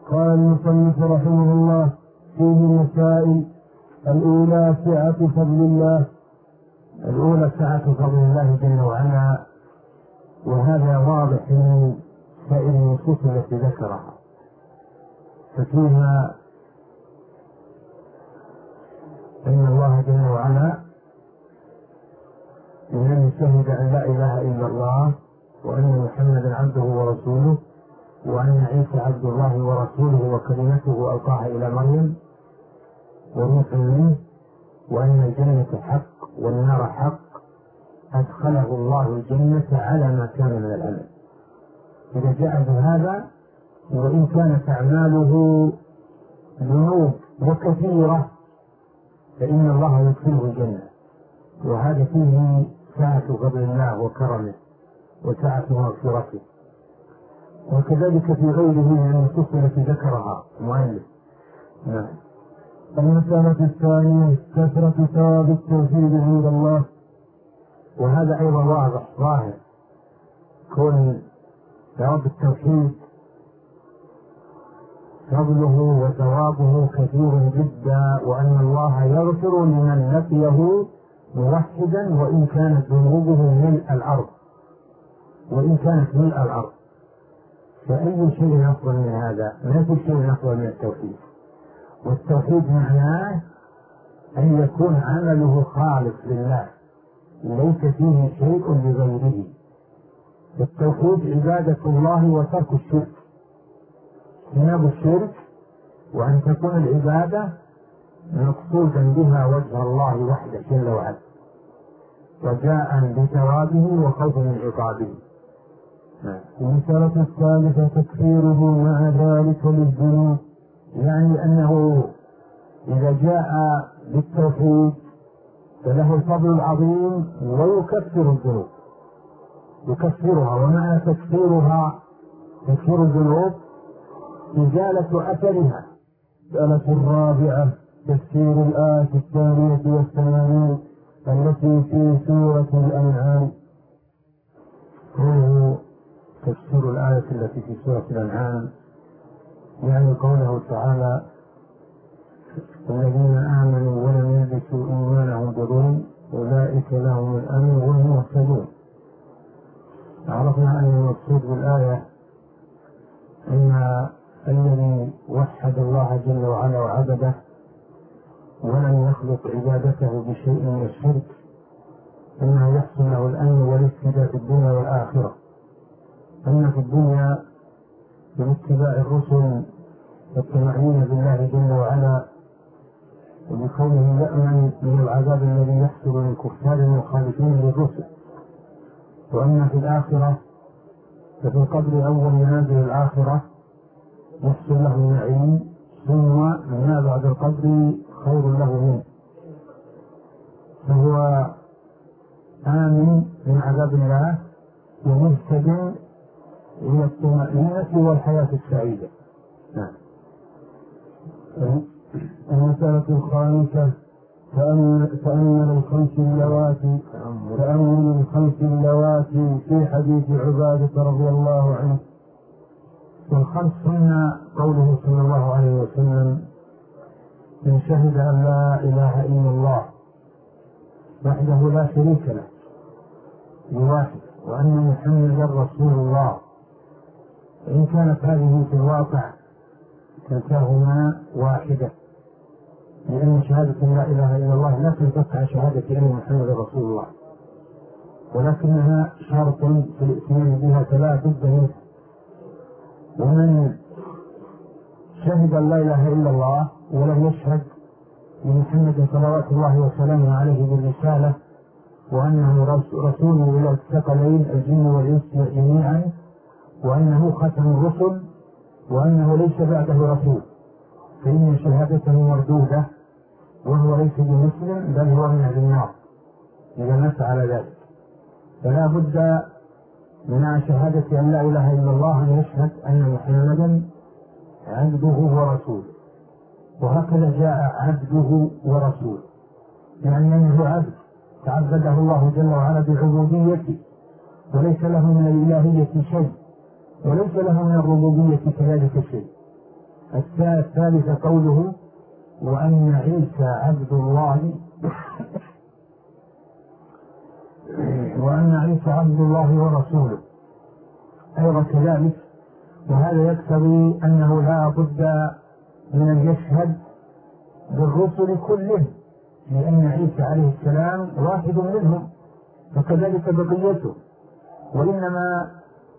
قال المصنف رحمه الله: فيه مسائل. الأولى سعة فضل الله. الأولى سعة فضل الله جل وعلا، وهذا واضح من سائر النصوص التي ذكرها، ففيها أن الله جل وعلا إنه شهد أن لا إله إلا الله وأن محمدا عبده ورسوله وأن عيسى عبد الله ورسوله وكلمته ألقاها إلى مريم وروح منه، وأن الجنة حق والنار حق، أدخله الله الجنة على ما كان من العمل. إذا جاء بهذا وإن كانت أعماله ذنوب وكثيرة فإن الله يدخله الجنة، وهذا فيه سعة فضل الله وكرمه وسعة مغفرته. وكذلك في غيره من النصوص التي ذكرها المؤلف. المسألة الثانية كثرة ثواب التوحيد عند الله، وهذا أيضا واضح ظاهر، كون ثواب التوحيد فضله وثوابه كثير جدا، وأن الله يغفر لمن لقيه موحدا وإن كانت ذنوبه ملء الأرض، فأي شيء أفضل من هذا؟ ما في شيء أفضل من التوحيد. والتوحيد معناه أن يكون عمله خالص لله ليس فيه شيء لغيره. التوحيد عبادة الله وترك الشرك، اجتناب الشرك، وأن تكون العبادة مقصودا بها وجه الله وحده جل وعلا، رجاء بثوابه وخوفا من عقابه. المسألة الثالثة تكفيره مع ذلك للذنوب، يعني أنه إذا جاء بالتوحيد فله الفضل العظيم ويكفر الذنوب، يكفرها. ومعنى تكفير الذنوب إزالة أثرها. المسألة الرابعة تفسير الآية 82 التي في سورة الأنعام. تفسير الآية التي في سورة الأنعام يعني قوله تعالى: الذين آمنوا ولم يلبسوا إيمانهم بظلم أولئك لهم الأمن وهم مهتدون. عرفنا أن المقصود بالآية أن الذي وحد الله جل وعلا وعبده ولم يخلق عبادته بشيء من الشرك أنه يحصل له الأمن والاهتداء في الدنيا والآخرة. أما في الدنيا باتباع الرسل والطمأنينة بالله جل وعلا وبكونه يأمن من العذاب الذي يحصل للكفار المخالفين للرسل. وأما في الآخرة ففي القبر أول منازل الآخرة يحصل له النعيم، ثم ما بعد القبر خير له منه، فهو آمن من عذاب الله ومهتد إلى الطمأنينة والحياة السعيدة. المسألة الخامسة تأمل الخمس اللواتي في حديث عبادة رضي الله عنه. والخمس هن قوله صلى الله عليه وسلم: من شهد أن لا إله إلا الله وحده لا شريك له بواحد وأن محمدا رسول الله. إن كانت هذه في الواقع كلتاهما واحدة، لأن شهادة لا إله إلا الله لا تنفك عن شهادة أن محمدا رسول الله، ولكنها شرط في الإتيان بها فلا بد منه. ومن شهد أن لا إله إلا الله ولم يشهد لمحمد صلوات الله وسلامه عليه بالرسالة وأنه رسول إلى الثقلين الجن والإنس جميعا، وأنه ختم الرسل، وأنه ليس بعده رسول، فإن شهادته مردودة وهو ليس بمسلم بل هو من أهل النار إذا مات على ذلك. فلا بد من شهادة أن لا إله إلا الله أن يشهد أن محمدا عبده ورسوله. وهكذا جاء عبده ورسوله، يعني أنه عبد تعبده الله جل وعلا بعبوديته، وليس له من الإلهية شيء وليس له من الربوبية كذلك شيء، الثالثة قوله وأن عيسى عبد الله وأن عيسى عبد الله ورسوله أيضا كذلك. وهذا يقتضي أنه لا بد من أن يشهد بالرسل كلهم، لأن عيسى عليه السلام واحد منهم وكذلك بقيته، وإنما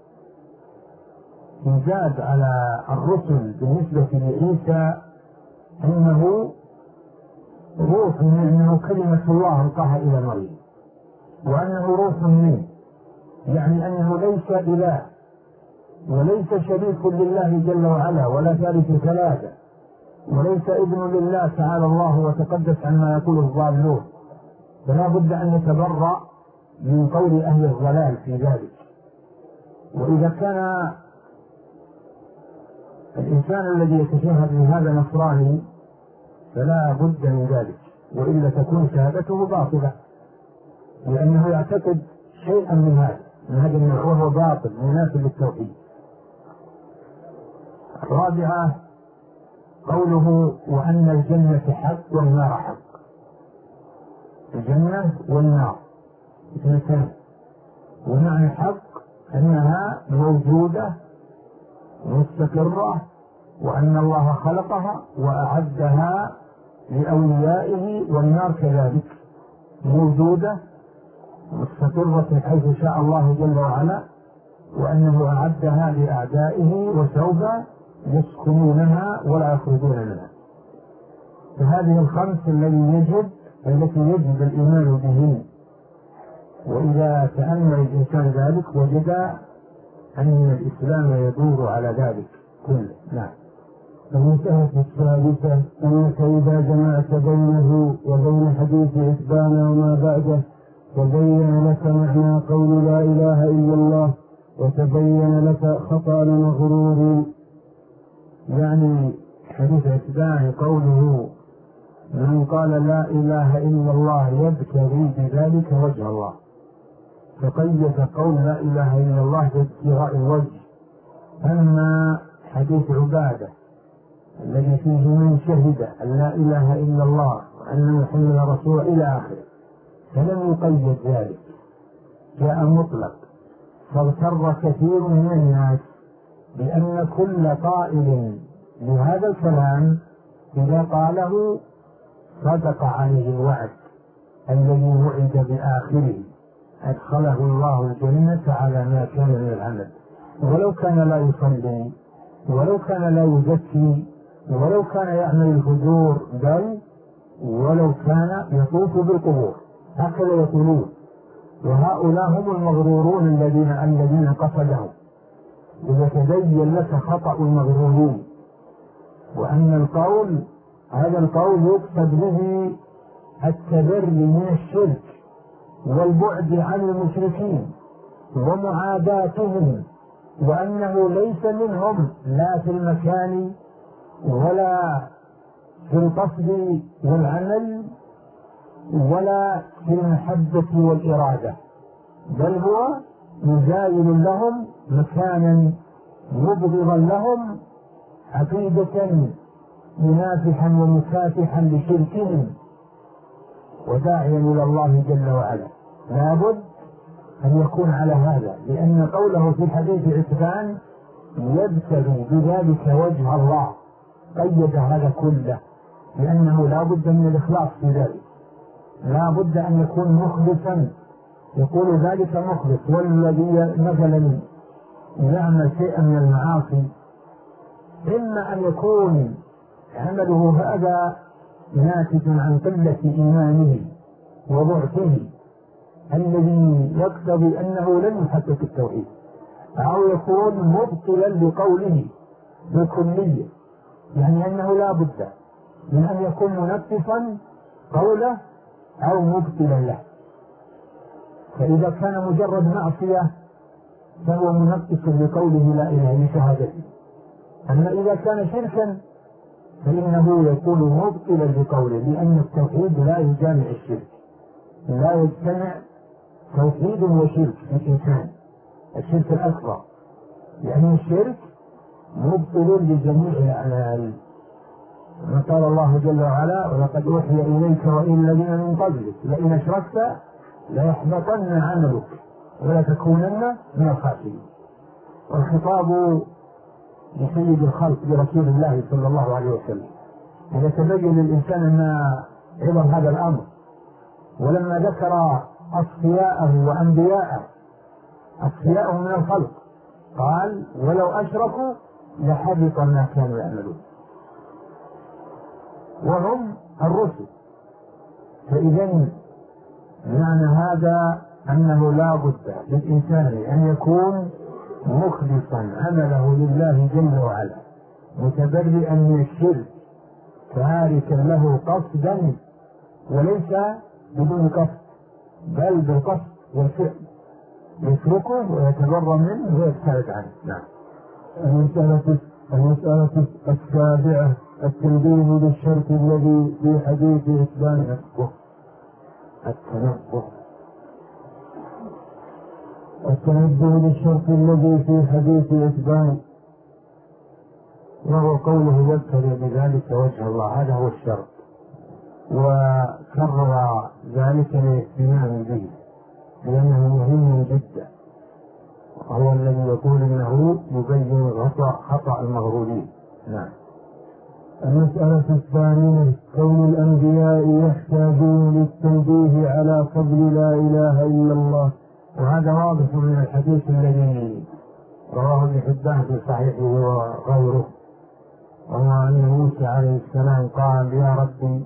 يزاد على الرسل بالنسبة لعيسى أنه روح، أنه كلمة الله ألقاها إلى مريم، وأنه روح منه، يعني أنه ليس إله وليس شريك لله جل وعلا ولا ثالث ثلاثة، وليس ابن لله تعالى الله وتقدس عما يقول الضالون، فلا بد أن يتبرأ من قول أهل الضلال في ذلك. وإذا كان الإنسان الذي يتشهد بهذا نصراني فلا بد من ذلك، وإلا تكون شهادته باطلة، لأنه يعتقد شيئا من هذا النوع وهو باطل منافي للتوحيد. الرابعة قوله وأن الجنة حق والنار حق. الجنة والنار اثنتان، ومعنى حق أنها موجودة مستقرة، وأن الله خلقها وأعدها لأوليائه، والنار كذلك موجودة مستقرة حيث شاء الله جل وعلا، وأنه أعدها لأعدائه وسوف يسكنونها ولا يخرجون منها. فهذه الخمس التي يجب الإيمان بهن، وإذا تأمل الإنسان ذلك وجد أن الإسلام يدور على ذلك كله. نعم. المسألة الثالثة أنك إذا جمعت بينه وبين حديث عتبان وما بعده تبين لك معنى قول لا إله إلا الله، وتبين لك خطأ المغرور. يعني حديث عتبان قوله من قال لا إله إلا الله يبتغي بذلك وجه الله، فقيد قول لا إله إلا الله بابتغاء الوجه. أما حديث عبادة الذي فيه من شهد أن لا إله إلا الله وأن محمدا رسول إلى آخره فلم يقيد ذلك، جاء مطلق، فاغتر كثير من الناس بأن كل قائل لهذا الكلام إذا قاله صدق عليه الوعد الذي وعد بآخره، أدخله الله الجنة على ما كان من العمل، ولو كان لا يصلي ولو كان لا يزكي ولو كان يعمل الفجور، بل ولو كان يطوف بالقبور، هكذا يقولون. وهؤلاء هم المغرورون الذين قصدهم. ويتبين لك خطأ المغرورين، وأن هذا القول يقصد به التبري من الشرك والبعد عن المشركين ومعاداتهم، وأنه ليس منهم لا في المكان ولا في القصد والعمل ولا في المحبة والإرادة، بل هو مزايل لهم مكانا مبغضا لهم، عقيدة منافحا ومكافحا لشركهم وداعيا إلى الله جل وعلا. لابد أن يكون على هذا، لأن قوله في حديث عتبان يبتغي بذلك وجه الله قيد هذا كله، لأنه لا بد من الإخلاص في ذلك، لا بد أن يكون مخلصا، يقول ذلك مخلص. والذي مثلا يعمل شيئا من المعاصي إما أن يكون عمله هذا ناتج عن قلة إيمانه وضعفه الذي يقتضي أنه لم يحقق التوحيد، أو يكون مبطلا لقوله بالكلية، يعني أنه لا بد من أن يكون منقصا قوله أو مبطلا له. فإذا كان مجرد معصية فهو منقص لقوله لا إله إلا شهادته. أما إذا كان شركا فإنه يكون مبطلا لقوله، لأن التوحيد لا يجامع الشرك، لا يجتمع توحيد وشرك في الإنسان، الشرك الأكبر، لأن الشرك مبطل لجميع الأعمال. قال الله جل وعلا: ولقد أوحي إليك وإلى الذين من قبلك لئن أشركت ليحبطن عملك ولتكونن من الخاسرين. والخطاب لسيد الخلق برسول الله صلى الله عليه وسلم. إذا تبين للإنسان أن عظم هذا الأمر، ولما ذكر أصفياءه وأنبياءه أصفياءه من الخلق قال: ولو أشركوا لحبط ما كانوا يعملون، وهم الرسل. فإذا معنى هذا أنه لا بد للإنسان أن يكون مخلصا عمله لله جل وعلا، متبرئا من الشرك، تاركا له قصدا وليس بدون قصد، بل بالقصد والفعل، يتركه ويتبرأ منه ويبتعد عنه. نعم. المسألة السابعة: التنبيه للشرك الذي في حديث إثبان التنبه للشرك الذي في حديث إثبان، وهو قوله: يبتغي بذلك وجه الله، هذا هو الشرط، وكرر ذلك للاهتمام به لأنه مهم جدا، وهو الذي يقول إنه يبين خطأ المغرورين. نعم. المسألة الثانية: كون الأنبياء يحتاجون للتنبيه على فضل لا إله إلا الله، وهذا واضح من الحديث الذي رواه ابن حبان في صحيحه وغيره، وهو أن موسى عليه السلام قال: يا ربي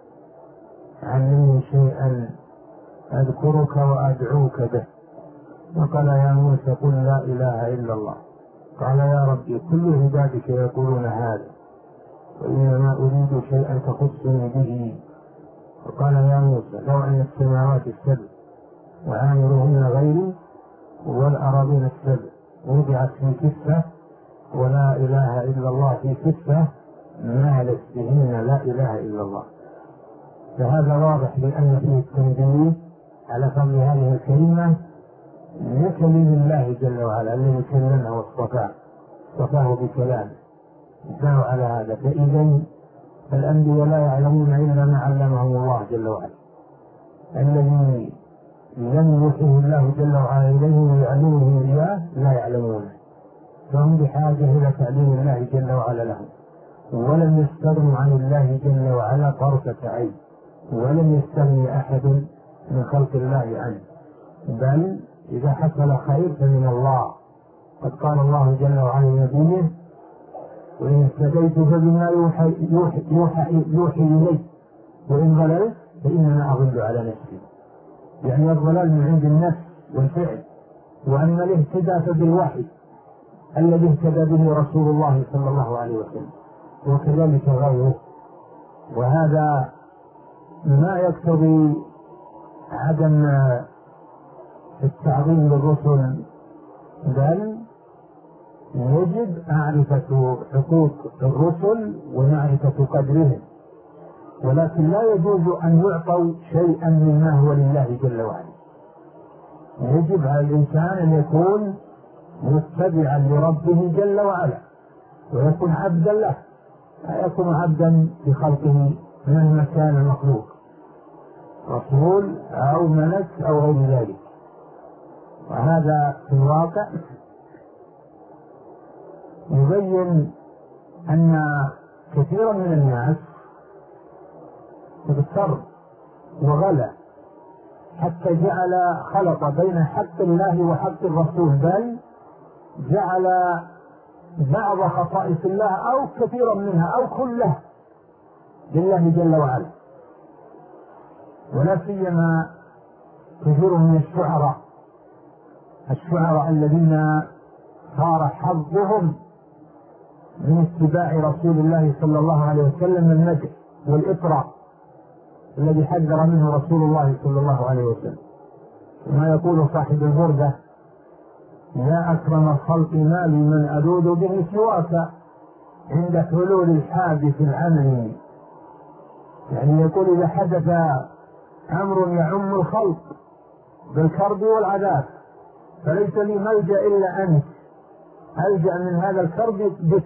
علمني شيئا أذكرك وأدعوك به. وقال: يا موسى قل لا إله إلا الله. قال: يا ربي كل عبادك يقولون هذا، وإنما أريد شيئا تخصني به. وقال: يا موسى لو أن السماوات السبع وعامرهن غيري والأراضين السبع وضعت في كفة ولا إله إلا الله في كفة مالت بهن لا إله إلا الله. فهذا واضح بأن فيه التنبيه على فضل هذه الكلمة لكلم الله جل وعلا الذي كلمه واصطفاه بكلامه، دعوا على هذا. فإذا الأنبياء لا يعلمون إلا ما علمهم الله جل وعلا، الذي لم يوحيه الله جل وعلا إليهم ويعلمهم إياه لا يعلمون، فهم بحاجة إلى تعليم الله جل وعلا لهم. ولم يستغنوا عن الله جل وعلا طرفة عين، ولم يستغني أحد من خلق الله عنه، بل إذا حصل خير فمن الله. قد قال الله جل وعلا لنبيه: وإن اهتديت فبما يوحي إلي وإن ضللت فإنما أضل على نفسي. يعني الضلال من عند النفس والفعل، وأما الاهتداء فبالوحي الذي اهتدى به رسول الله صلى الله عليه وسلم، وكذلك غيره. وهذا ما يقتضي عدم التعظيم للرسل، بل يجب معرفة حقوق الرسل ومعرفة قدرهم، ولكن لا يجوز أن يعطوا شيئا مما هو لله جل وعلا. يجب على الإنسان أن يكون متبعا لربه جل وعلا ويكون عبدا له، لا يكون عبدا لخلقه مهما كان المخلوق، رسول أو ملك أو غير ذلك. وهذا في الواقع يبين أن كثيرا من الناس اغتر وغلى حتى جعل خلط بين حق الله وحق الرسول، بل جعل بعض خصائص الله أو كثيرا منها أو كلها لله جل وعلا. ولا سيما كثير من الشعراء الذين صار حظهم من اتباع رسول الله صلى الله عليه وسلم المدح والإطراء الذي حذر منه رسول الله صلى الله عليه وسلم. وما يقول صاحب البردة: يا أكرم الخلق ما لي من ألوذ به سواك عند حلول الحادث العمل. يعني يقول إذا حدث أمر يعم الخلق بالكرب والعذاب فليس لي ملجأ إلا أنت، ألجأ من هذا الكرب بك.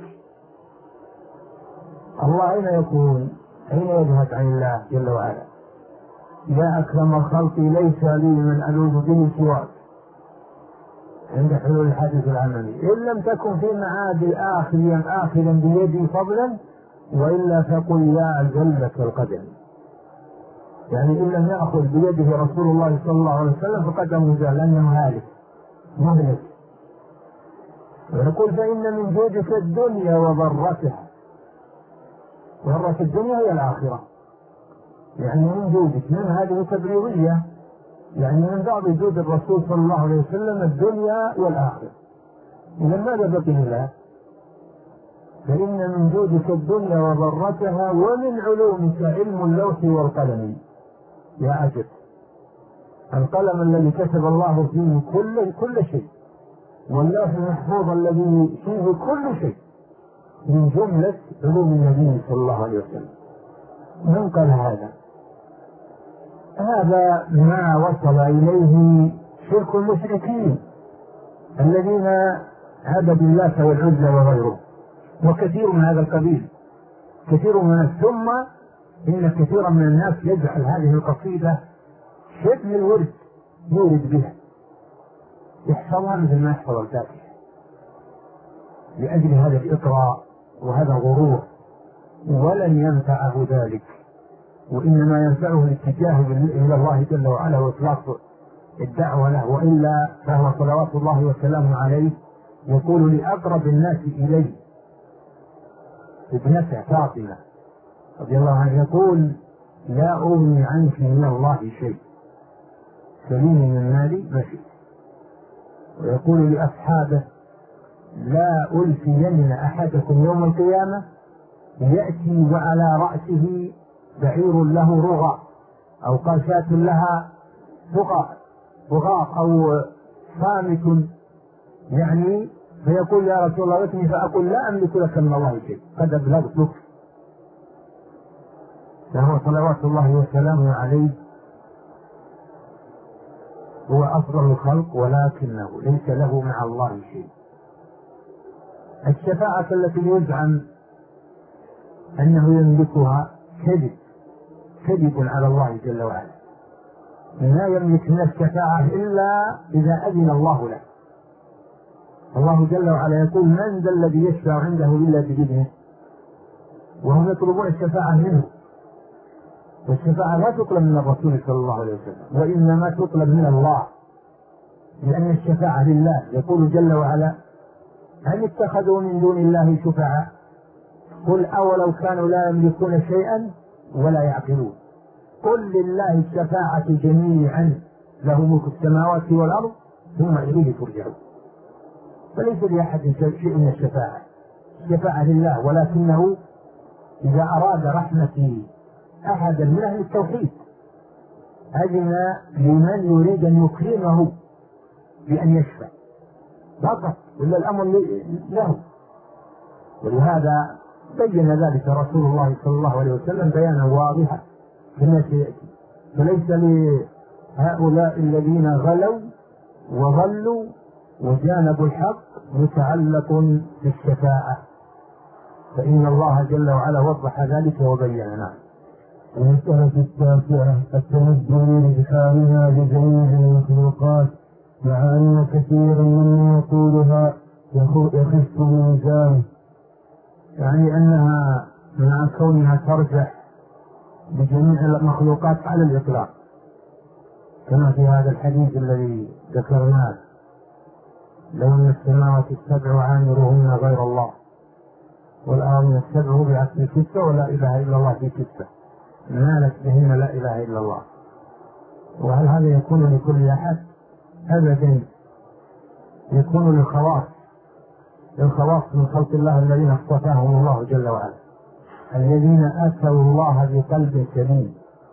الله أين يكون؟ أين يذهب عن الله جل وعلا؟ يا أكرم الخلق ليس لي من ألوذ به سواك عند حلول الحدث العملي، إن لم تكن في معاد آخذا بيدي فضلا، وإلا فقل يا ذلة القدم. يعني إن لم يأخذ بيده رسول الله صلى الله عليه وسلم فقدمه زال، لأنه هالك مهلك. ويقول فإن من جودك الدنيا وضرتها. ضرة الدنيا هي الآخرة، يعني من جودك، من هذه تبريرية، يعني من بعض جود الرسول صلى الله عليه وسلم الدنيا والآخرة. إذا ماذا بقي الله؟ فإن من جودك الدنيا وضرتها، ومن علومك علم اللوح والقلم. يا عجب، القلم الذي كتب الله فيه كل شيء، واللوح المحفوظ الذي فيه كل شيء، من جملة علوم النبي صلى الله عليه وسلم. من قال هذا؟ هذا ما وصل إليه شرك المشركين الذين عبدوا اللات والعزى وغيره، وكثير من هذا القبيل، كثير من ثم إن كثيرا من الناس يجعل هذه القصيدة شبه الورد يورد بها، يحفظها مثل ما يحفظ الفاتحة، لأجل هذا الإطراء وهذا الغرور، ولن ينفعه ذلك، وإنما ينفعه الاتجاه إلى الله جل وعلا وإطلاق الدعوة له، وإلا فهو صلوات الله وسلامه عليه يقول لأقرب الناس إليه ابنته فاطمة رضي الله عنها، يقول لا أغني عنك من الله شيء، سليني من مالي ما شئت. ويقول لأصحابه لا ألفين أحدكم يوم القيامة يأتي وعلى رأسه بعير له رغى، أو قاشات لها رغاء أو صامت، يعني فيقول يا رسول الله اتني، فأقول لا أملك لك من الله شيء، قد أبلغتك. فهو صلوات الله وسلامه عليه هو أفضل الخلق، ولكنه ليس له مع الله شيء. الشفاعة التي يزعم أنه يملكها كذب على الله جل وعلا، لا يملك من الشفاعة إلا إذا أذن الله له. الله جل وعلا يقول من ذا الذي يشفع عنده إلا بإذنه، وهم يطلبون الشفاعة منه، والشفاعة لا تطلب من الرسول صلى الله عليه وسلم، وإنما تطلب من الله، لأن الشفاعة لله. يقول جل وعلا هل اتخذوا من دون الله شفعاء قل أولو كانوا لا يملكون شيئا ولا يعقلون قل لله الشفاعة جميعا له ملك السماوات والأرض ثم إليه ترجعون. فليس لأحد شيء من الشفاعة، الشفاعة لله، ولكنه إذا أراد رحمة أحدا من أهل التوحيد أذن لمن يريد أن يكرمه بأن يشفع فقط، ولا الأمر له. ولهذا بين ذلك رسول الله صلى الله عليه وسلم بيانا واضحا كما سيأتي. فليس لهؤلاء الذين غلوا وضلوا وجانبوا الحق متعلق بالشفاعة، فإن الله جل وعلا وضح ذلك وبيننا. المسألة التاسعة التنبه بإدخالها لجميع المخلوقات، مع أن كثيرا من يقولها يخف ميزانه، يعني أنها مع كونها ترجح بجميع المخلوقات على الإطلاق، كما في هذا الحديث الذي ذكرناه لو أن السماوات السبع عامرهن غير الله والأرض السبع بعكس كسة ولا إله إلا الله في كسة مالت بهن لا إله إلا الله. وهل هذا يكون لكل أحد؟ أبدا، يكون للخواص من خلق الله الذين اصطفاهم الله جل وعلا، الذين أتوا الله بقلب سليم.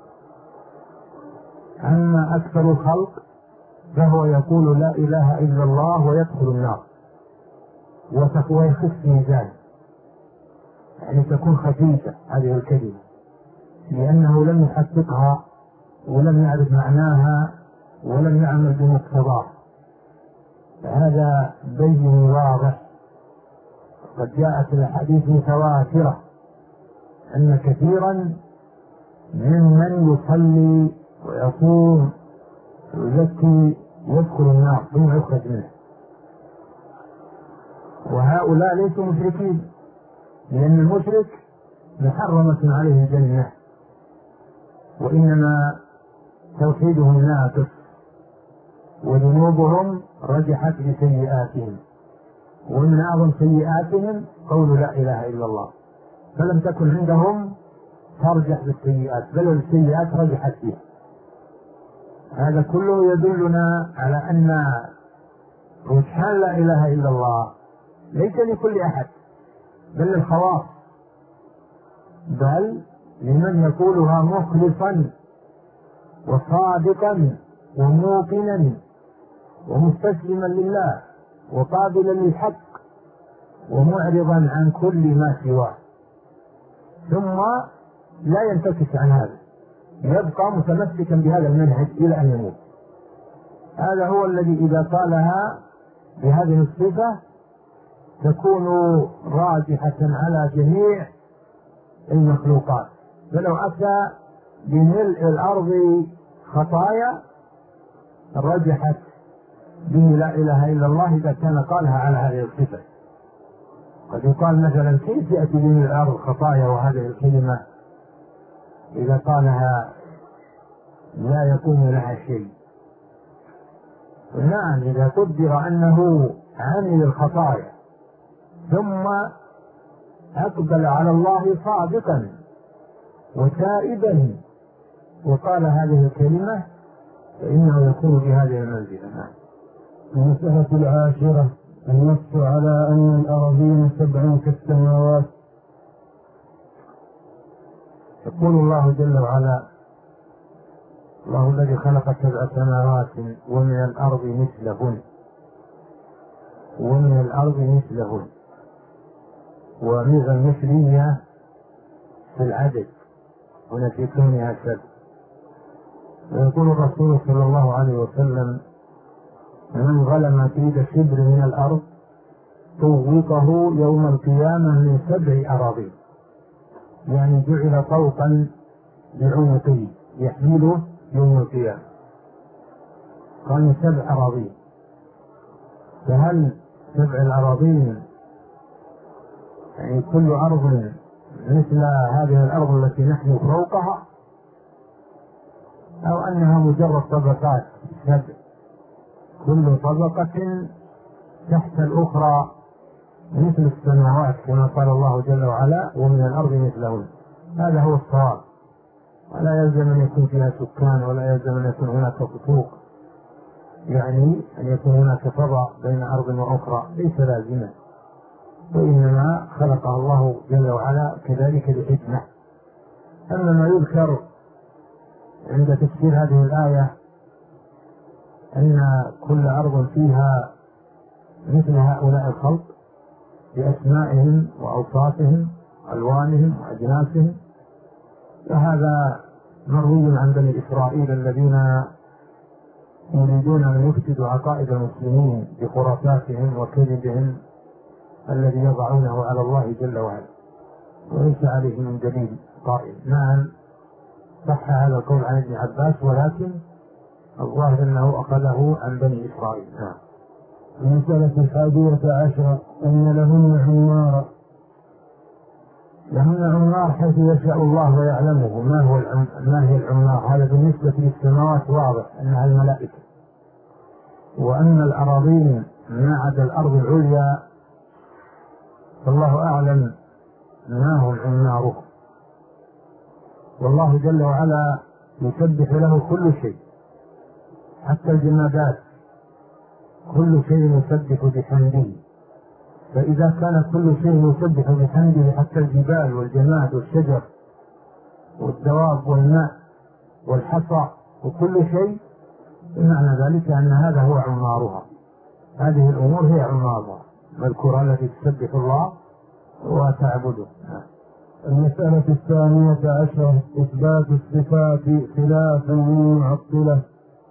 أما أكثر الخلق فهو يقول لا إله إلا الله ويدخل النار ويخف ميزان، يعني تكون خفيفة هذه الكلمة، لأنه لم يحققها ولم يعرف معناها ولم يعمل بمقتضاه. هذا بين واضح قد جاءت الأحاديث متواترة أن كثيرا ممن يصلي ويصوم ويزكي يدخل النار ثم يخرج منه، وهؤلاء ليسوا مشركين، لأن المشرك محرمة عليه الجنة، وإنما توحيدهم ناقص وذنوبهم رجحت بسيئاتهم، ومن أعظم سيئاتهم قول لا إله إلا الله، فلم تكن عندهم ترجح بالسيئات، بل السيئات رجحت فيه. هذا كله يدلنا على أن رجحان لا إله إلا الله ليس لكل أحد، بل للخواص، بل لمن يقولها مخلصا وصادقا وموقنا ومستسلما لله وقابلا للحق ومعرضا عن كل ما سواه، ثم لا ينتكس عن هذا، يبقى متمسكا بهذا المنهج إلى أن يموت. هذا هو الذي إذا قالها بهذه الصفة تكون راجحة على جميع المخلوقات، فلو أتى بملء الأرض خطايا رجحت به لا إله إلا الله إذا كان قالها على هذه الصفة. قد يقال مثلا كيف يأتي بملء الأرض خطايا وهذه الكلمة إذا قالها لا يكون لها شيء؟ نعم، إذا قدر أنه عمل الخطايا ثم أقبل على الله صادقا وتائبا وقال هذه الكلمة فإنه يكون بهذه المنزلة. المسألة العاشرة النص على أن الأراضين 7 كالسماوات. يقول الله جل وعلا: الله الذي خلق 7 سماوات ومن الأرض مثلهن ومن الأرض مثلهن، وميزة المثلية في العدد هنا في كونها 7. ويقول الرسول صلى الله عليه وسلم: من ظلم كيد شبر من الأرض طوقه يوم القيامة من 7 أراضين، يعني جعل طوقا بعنقه يحمله يوم القيامة، قال 7 أراضين. فهل 7 الأراضين يعني كل أرض مثل هذه الأرض التي نحن فوقها، أو أنها مجرد طبقات 7 كل طبقة تحت الأخرى مثل السماوات كما قال الله جل وعلا: ومن الأرض مثلهن؟ هذا هو الصواب، ولا يلزم أن يكون فيها سكان، ولا يلزم أن يكون هناك خطوط، يعني أن يكون هناك فضاء بين أرض وأخرى، ليس لازما، وإنما خلقها الله جل وعلا كذلك لحكمة. أما ما يذكر عند تفسير هذه الآية أن كل أرض فيها مثل هؤلاء الخلق بأسمائهم وأوصافهم ألوانهم وأجناسهم، فهذا مروي عن بني إسرائيل الذين يريدون أن يفسدوا عقائد المسلمين بخرافاتهم وكذبهم الذي يضعونه على الله جل وعلا، وليس عليه من دليل قائم. نعم، صح هذا القول عن ابن عباس، ولكن الظاهر أنه أخذه عن بني إسرائيل. نعم. المسألة 11 أن لهن عمار. لهن عمار حيث يشاء الله ويعلمه. ما هي العمار؟ هذا بالنسبة للسماوات واضح أنها الملائكة، وأن الأراضين ما عدا الأرض العليا فالله أعلم ما هم عماره، والله جل وعلا يسبح له كل شيء حتى الجمادات، كل شيء يسبح بحمده. فإذا كان كل شيء يسبح بحمده حتى الجبال والجماد والشجر والدواب والماء والحصى وكل شيء، بمعنى ذلك أن هذا هو عمارها. هذه الأمور هي عمارها الكرة التي تسبح الله وتعبده. المسألة 12 إثبات الصفات خلافا للمعطلة.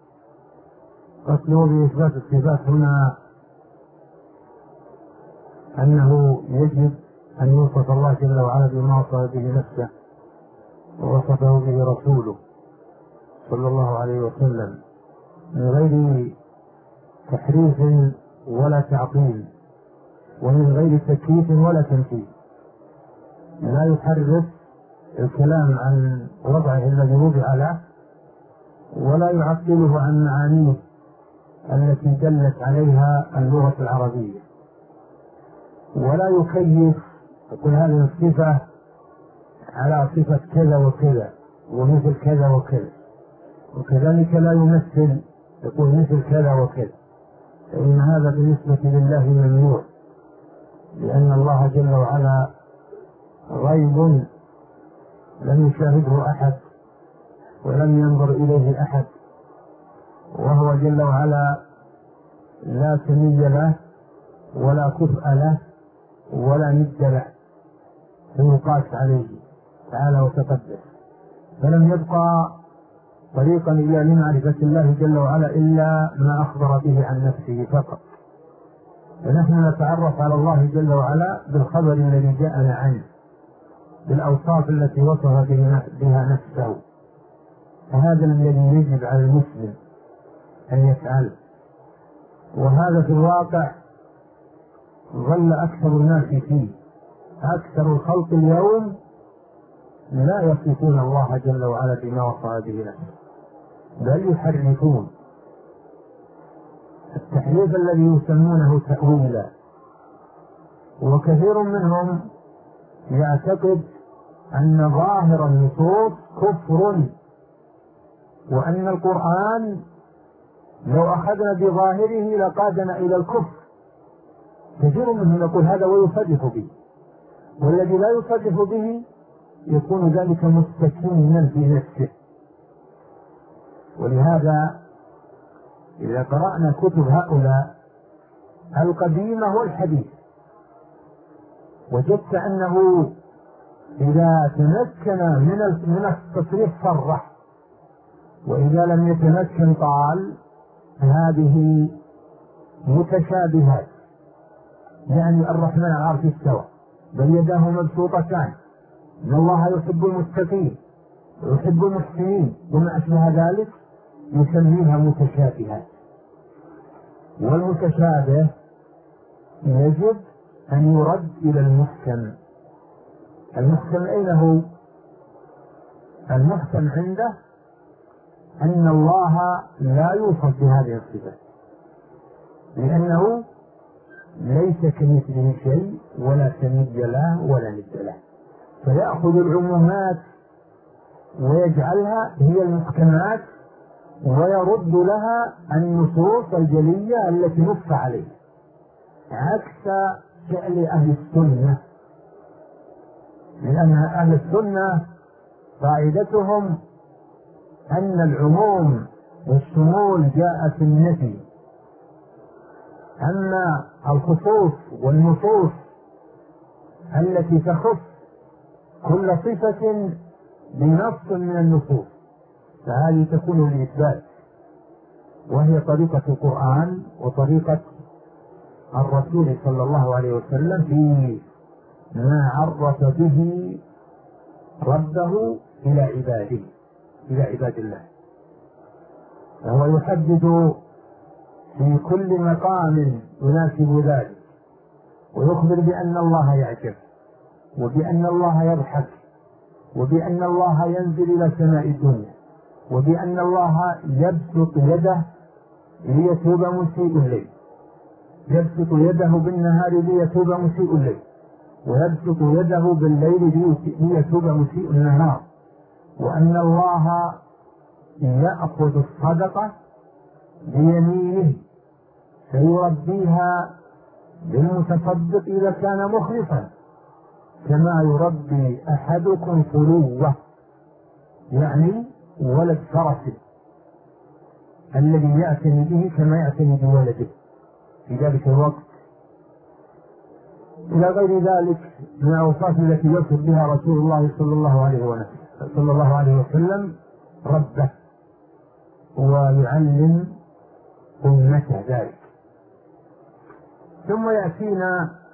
قتلوا بإثبات الصفات هنا أنه يجب أن يوصف الله جل وعلا بما وصف به نفسه ووصفه به رسوله صلى الله عليه وسلم من غير تحريف ولا تعطيل ومن غير تكييف ولا تمثيل. لا يحرف الكلام عن وضعه الذي وضع له ولا يعطله عن معانيه التي دلت عليها اللغة العربية، ولا يكيف يقول هذه الصفة على صفة كذا وكذا ومثل كذا وكذا، وكذلك لا يمثل يقول مثل كذا وكذا، فإن هذا بالنسبة لله ممنوع، لأن الله جل وعلا غيب لم يشاهده أحد ولم ينظر إليه أحد، وهو جل وعلا لا سمي له ولا كفء له ولا ند له فيقاس عليه تعالى وتقدس. فلم يبقى طريقا إلى لمعرفة الله جل وعلا إلا ما أخبر به عن نفسه فقط، فنحن نتعرف على الله جل وعلا بالخبر الذي جاءنا عنه، بالأوصاف التي وصف بها نفسه. فهذا الذي يجب على المسلم أن يفعل، وهذا في الواقع ظل أكثر الناس فيه. أكثر الخلق اليوم لا يصفون الله جل وعلا بما وصف به نفسه، بل يحرفون التحريف الذي يسمونه تأويلا. وكثير منهم يعتقد أن ظاهر النصوص كفر، وأن القرآن لو أخذنا بظاهره لقادنا إلى الكفر. كثير منهم يقول هذا ويصدق به، والذي لا يصدق به يكون ذلك مستكينا في نفسه. ولهذا إذا قرأنا كتب هؤلاء القديمة والحديث وجدت أنه إذا تمكن من التصريح صرح، وإذا لم يتمكن قال هذه متشابهات، يعني الرحمن على العرش استوى بل يداه مبسوطتان، إن الله يحب المتقين ويحب المحسنين وما أشبه ذلك، يسميها متشابهات. والمتشابه يجب أن يرد إلى المحكم. المحكم أين هو؟ المحكم عنده أن الله لا يوصف بهذه الصفات، لأنه ليس كمثله شيء ولا سمي له ولا ند له، فيأخذ العمومات ويجعلها هي المحكمات ويرد لها النصوص الجلية التي نص عليها، عكس فعل أهل السنة. لأن أهل السنة قاعدتهم أن العموم والشمول جاء في النفي، أما الخصوص والنصوص التي تخص كل صفة بنص من النصوص فهذه تكون للإثبات، وهي طريقة القرآن وطريقة الرسول صلى الله عليه وسلم في ما عرف به ربه إلى عباده، إلى عباد الله. فهو يحدد في كل مقام يناسب ذلك، ويخبر بأن الله يعجب، وبأن الله يضحك، وبأن الله ينزل إلى سماء الدنيا، وبأن الله يبسط يده ليتوب مسيء الليل، يبسط يده بالنهار ليتوب مسيء الليل، ويبسط يده بالليل ليتوب مسيء النهار، وأن الله يأخذ الصدقة بيمينه فيربيها للمتصدق إذا كان مخلصا، كما يربي أحدكم فلوه، يعني ولد فرسه الذي يعتني به كما يعتني بولده في ذلك الوقت. إلى غير ذلك من الأوصاف التي يصف بها رسول الله صلى الله عليه وسلم ربه، ويعلم أمته ذلك. ثم يأتينا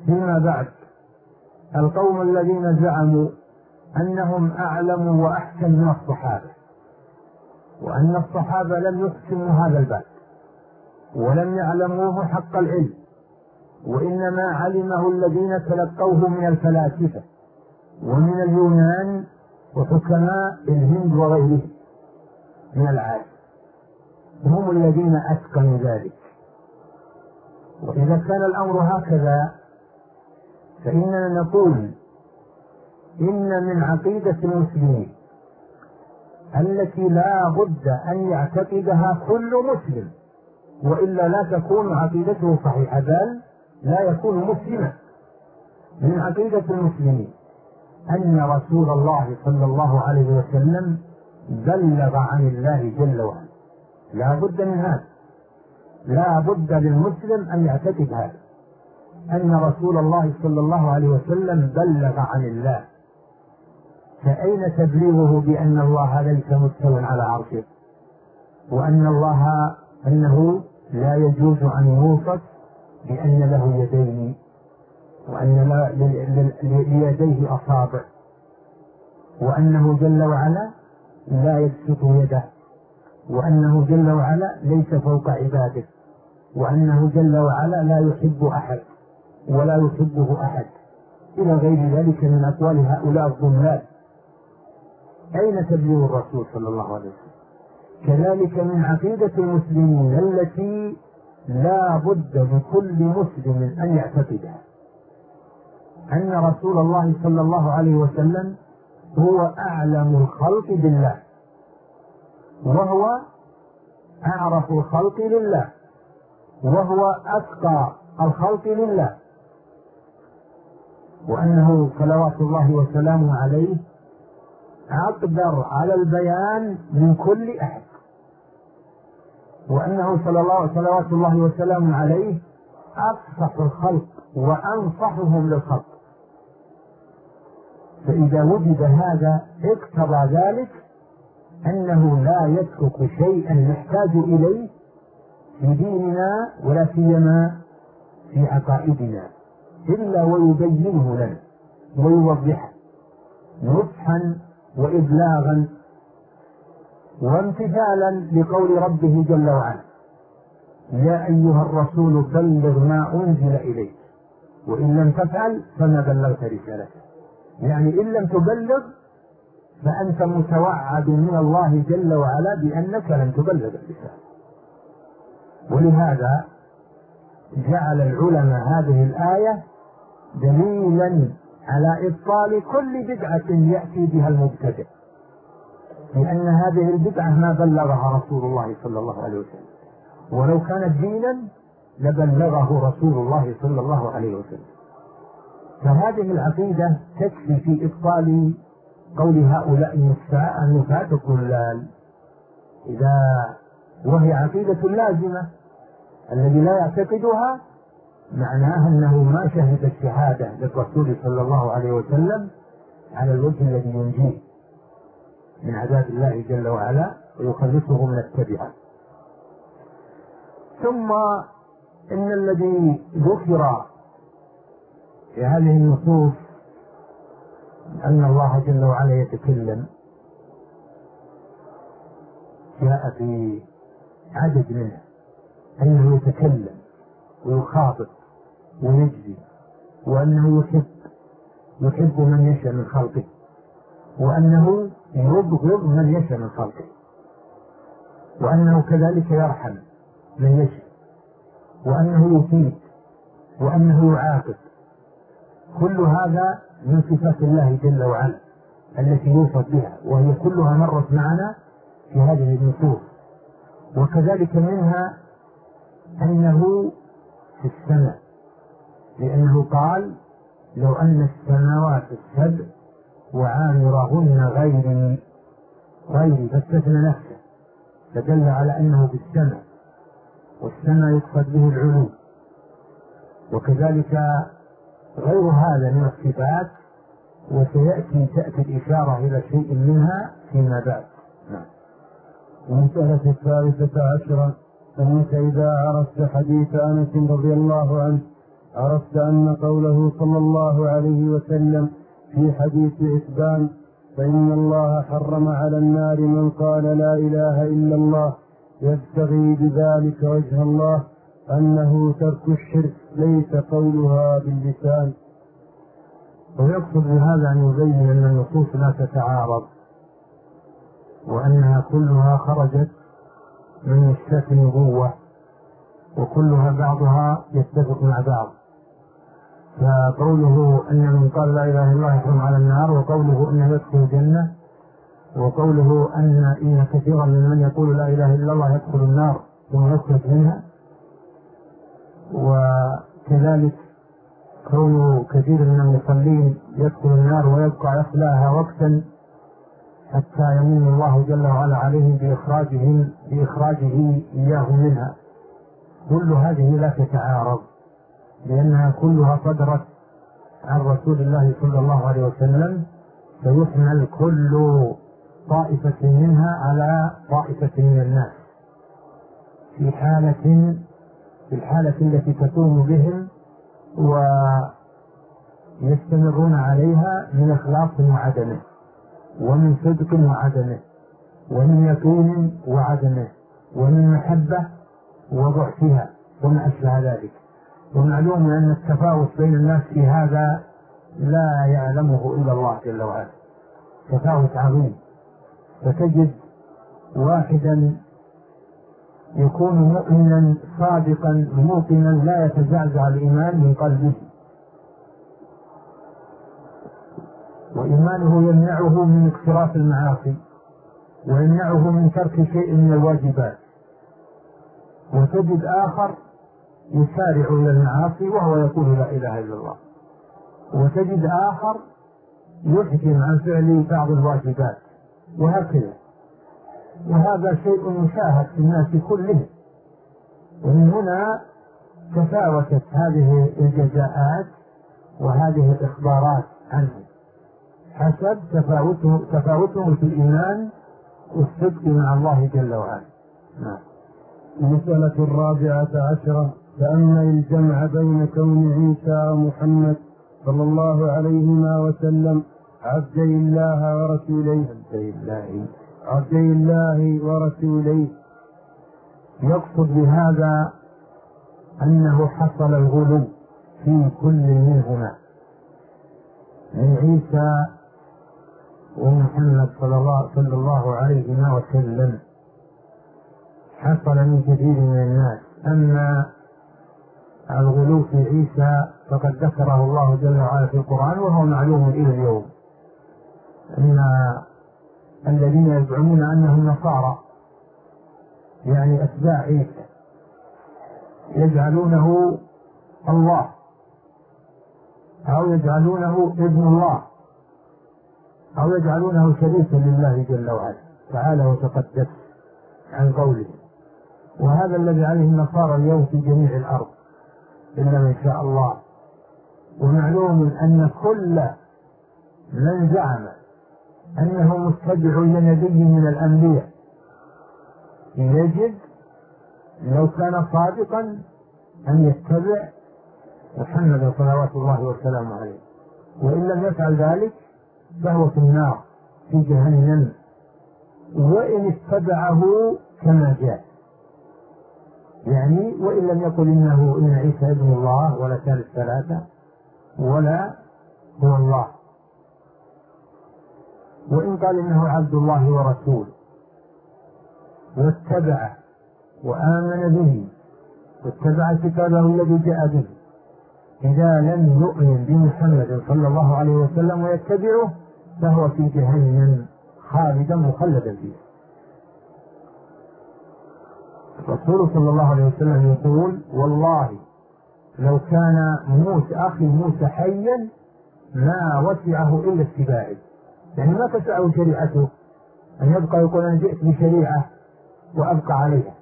فيما بعد، القوم الذين زعموا أنهم أعلم وأحسن من الصحابة، وأن الصحابة لم يحسنوا هذا الباب ولم يعلموه حق العلم، وإنما علمه الذين تلقوه من الفلاسفة ومن اليونان وحكماء الهند وغيرهم من العالم، هم الذين أتقنوا ذلك. وإذا كان الأمر هكذا فإننا نقول إن من عقيدة المسلمين التي لا بد أن يعتقدها كل مسلم، وإلا لا تكون عقيدته صحيحة، بل لا يكون مسلما. من عقيدة المسلمين أن رسول الله صلى الله عليه وسلم بلغ عن الله جل وعلا، لا بد من هذا، لا بد للمسلم أن يعتقد هذا، أن رسول الله صلى الله عليه وسلم بلغ عن الله. فأين تبليغه بأن الله ليس مستوٍ على عرشه، وأن الله أنه لا يجوز أن يوصف بأن له يدين، وأن ليديه أصابع، وأنه جل وعلا لا يبسط يده، وأنه جل وعلا ليس فوق عباده، وأنه جل وعلا لا يحب أحد ولا يحبه أحد، إلى غير ذلك من أقوال هؤلاء الضلال. أين تبليغ الرسول صلى الله عليه وسلم؟ كذلك من عقيدة المسلمين التي لا بد لكل مسلم أن يعتقدها أن رسول الله صلى الله عليه وسلم هو أعلم الخلق بالله، وهو أعرف الخلق لله، وهو أتقى الخلق لله، وأنه صلوات الله وسلامه عليه أقدر على البيان من كل أحد، وأنه صلوات الله وسلامه عليه أفصح الخلق وأنصحهم للخلق. فإذا وجد هذا اقتضى ذلك أنه لا يترك شيئا نحتاج إليه في ديننا ولا سيما في عقائدنا إلا ويبينه لنا ويوضحه نصحا وإبلاغا وامتثالا لقول ربه جل وعلا: يا أيها الرسول بلغ ما أنزل إليك وإن لم تفعل فما بلغت رسالته. يعني إن لم تبلغ فأنت متوعد من الله جل وعلا بأنك لم تبلغ الرسالة. ولهذا جعل العلماء هذه الآية دليلا على إبطال كل بدعة يأتي بها المبتدع، لأن هذه البدعة ما بلغها رسول الله صلى الله عليه وسلم، ولو كانت دينا لبلغه رسول الله صلى الله عليه وسلم. فهذه العقيدة تكفي في إبطال قول هؤلاء النفاة الضلال، وهي عقيدة لازمة. الذي لا يعتقدها معناها أنه ما شهد الشهادة للرسول صلى الله عليه وسلم على الوجه الذي ينجيه من عذاب الله جل وعلا ويخلصه من التبعة. ثم إن الذي ذكر في هذه النصوص أن الله جل وعلا يتكلم جاء في عدد منها أنه يتكلم ويخاطب ويجزي، وأنه يحب من يشاء من خلقه، وأنه يبغض من يشاء من خلقه، وأنه كذلك يرحم من يشاء، وأنه يثيب، وأنه يعاقب. كل هذا من صفات الله جل وعلا التي يوصف بها، وهي كلها مرت معنا في هذه النصوص. وكذلك منها أنه في السماء، لأنه قال: لو أن السماوات السبع وعامرهن غيري فاستثنى نفسه، فدل على أنه في السماء، والسماء يقصد به العلو. وكذلك غير هذا من الصفات، تأتي الإشارة إلى شيء منها فيما بعد. المسألة 13 أنك إذا عرفت حديث أنس رضي الله عنه عرفت أن قوله صلى الله عليه وسلم في حديث عتبان فإن الله حرم على النار من قال لا إله إلا الله يبتغي بذلك وجه الله أنه ترك الشرك ليس قولها باللسان. ويقصد بهذا أن يبين أن النصوص لا تتعارض، وأنها كلها خرجت من مشكاة النبوة، وكلها بعضها يتفق مع بعض. فقوله أن من قال لا إله إلا الله يحرم على النار، وقوله أنه يدخل الجنة، وقوله إن كثيرا من يقول لا إله إلا الله يدخل النار ثم يخرج منها، وكذلك كون كثير من المصلين يدخل النار ويبقى يصلاها وقتا حتى يمن الله جل وعلا عليهم بإخراجه إياهم منها. كل هذه لا تتعارض، لأنها كلها صدرت عن رسول الله صلى الله عليه وسلم، فيحمل كل طائفة منها على طائفة من الناس في الحالة التي تقوم بهم ويستمرون عليها من إخلاص وعدمه، ومن صدق وعدمه، ومن يقين وعدمه، ومن محبة وضعفها وما أشبه ذلك. ومعلوم أن التفاوت بين الناس في هذا لا يعلمه إلا الله جل وعلا، تفاوت عظيم. فتجد واحدا يكون مؤمنا صادقا موقنا لا يتزعزع الإيمان من قلبه، وإيمانه يمنعه من اقتراف المعاصي، ويمنعه من ترك شيء من الواجبات. وتجد آخر يسارع إلى المعاصي وهو يقول لا إله إلا الله، وتجد آخر يحجم عن فعل بعض الواجبات، وهكذا. وهذا شيء مشاهد في الناس كلهم، ومن هنا تفاوتت هذه الجزاءات وهذه الإخبارات عنه حسب تفاوتهم في الإيمان والصدق مع الله جل وعلا. المسألة 14 تأمل الجمع بين كون عيسى ومحمد صلى الله عليهما وسلم عبدي الله ورسوليه. يقصد بهذا أنه حصل الغلو في كل منهما، من عيسى ومحمد صلى الله عليه وسلم، حصل من كثير من الناس. أما الغلو في عيسى فقد ذكره الله جل وعلا في القرآن، وهو معلوم إلى اليوم، أن الذين يزعمون أنهم نصارى يعني أتباع عيسى يجعلونه الله أو يجعلونه ابن الله أو يجعلونه شريكا لله جل وعلا تعالى وتقدس عن قوله. وهذا الذي عليه النصارى اليوم في جميع الأرض إلا من شاء الله. ومعلوم أن كل من زعم أنه متبع لنبي من الأنبياء يجب لو كان صادقا أن يتبع محمد صلوات الله وسلامه عليه، وإن لم يفعل ذلك فهو في النار في جهنم، وإن اتبعه كما جاء، يعني وإن لم يقل إن عيسى ابن الله ولا ثالث ثلاثة ولا هو الله، وإن قال إنه عبد الله ورسوله واتبعه وآمن به واتبع كتابه الذي جاء به، إذا لم يؤمن بمحمد صلى الله عليه وسلم ويتبعه فهو في جهنم خالدا مخلدا فيه. الرسول صلى الله عليه وسلم يقول: والله لو كان أخي موسى حيا ما وسعه إلا اتباعي، يعني ما تسعه شريعته أن يبقى يقول أنا جئت بشريعة وأبقى عليها،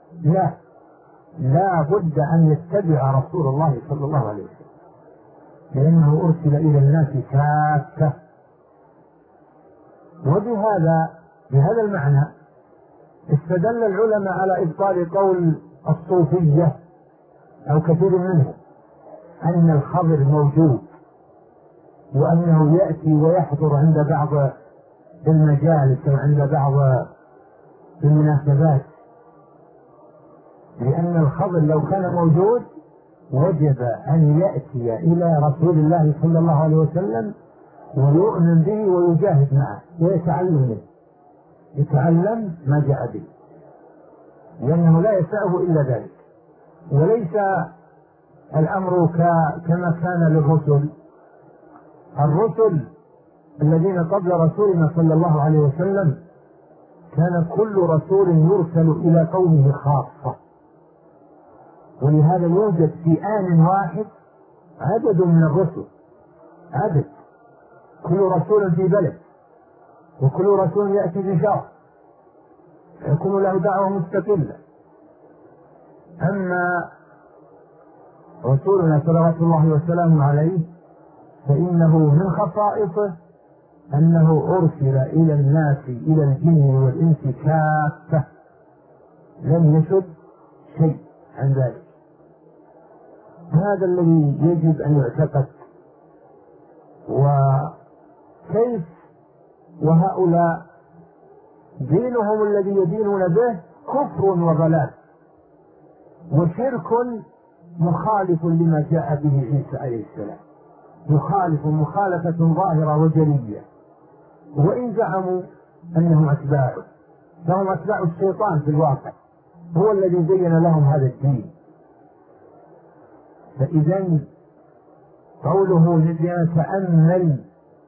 لا بد أن يتبع رسول الله صلى الله عليه وسلم، لأنه أرسل إلى الناس كافة. بهذا المعنى استدل العلماء على إبطال قول الصوفية أو كثير منهم أن الخبر موجود وأنه يأتي ويحضر عند بعض المجالس وعند بعض المناسبات، لأن الخبر لو كان موجود وجب أن يأتي إلى رسول الله صلى الله عليه وسلم ويؤمن به ويجاهد معه ويتعلم منه، يتعلم ما جاء به، لأنه لا يسعه إلا ذلك. وليس الأمر كما كان للرسل. الرسل الذين قبل رسولنا صلى الله عليه وسلم كان كل رسول يرسل إلى قومه خاصة، ولهذا يوجد في آن واحد عدد من الرسل، عدد، كل رسول في بلد، وكل رسول يأتي بشرع يكون له دعوة مستقلة. أما رسولنا صلوات الله وسلامه عليه فإنه من خصائصه أنه أرسل إلى الناس، إلى الجن والإنس كافة، لم يشد شيء عن ذلك. هذا الذي يجب أن يعتقد. وكيف وهؤلاء دينهم الذي يدينون به كفر وضلال وشرك مخالف لما جاء به عيسى عليه السلام، يخالف مخالفة ظاهرة وجلية. وإن زعموا أنهم أتباعه فهم أتباع الشيطان في الواقع، هو الذي زين لهم هذا الدين. فإذا قوله لنتأمل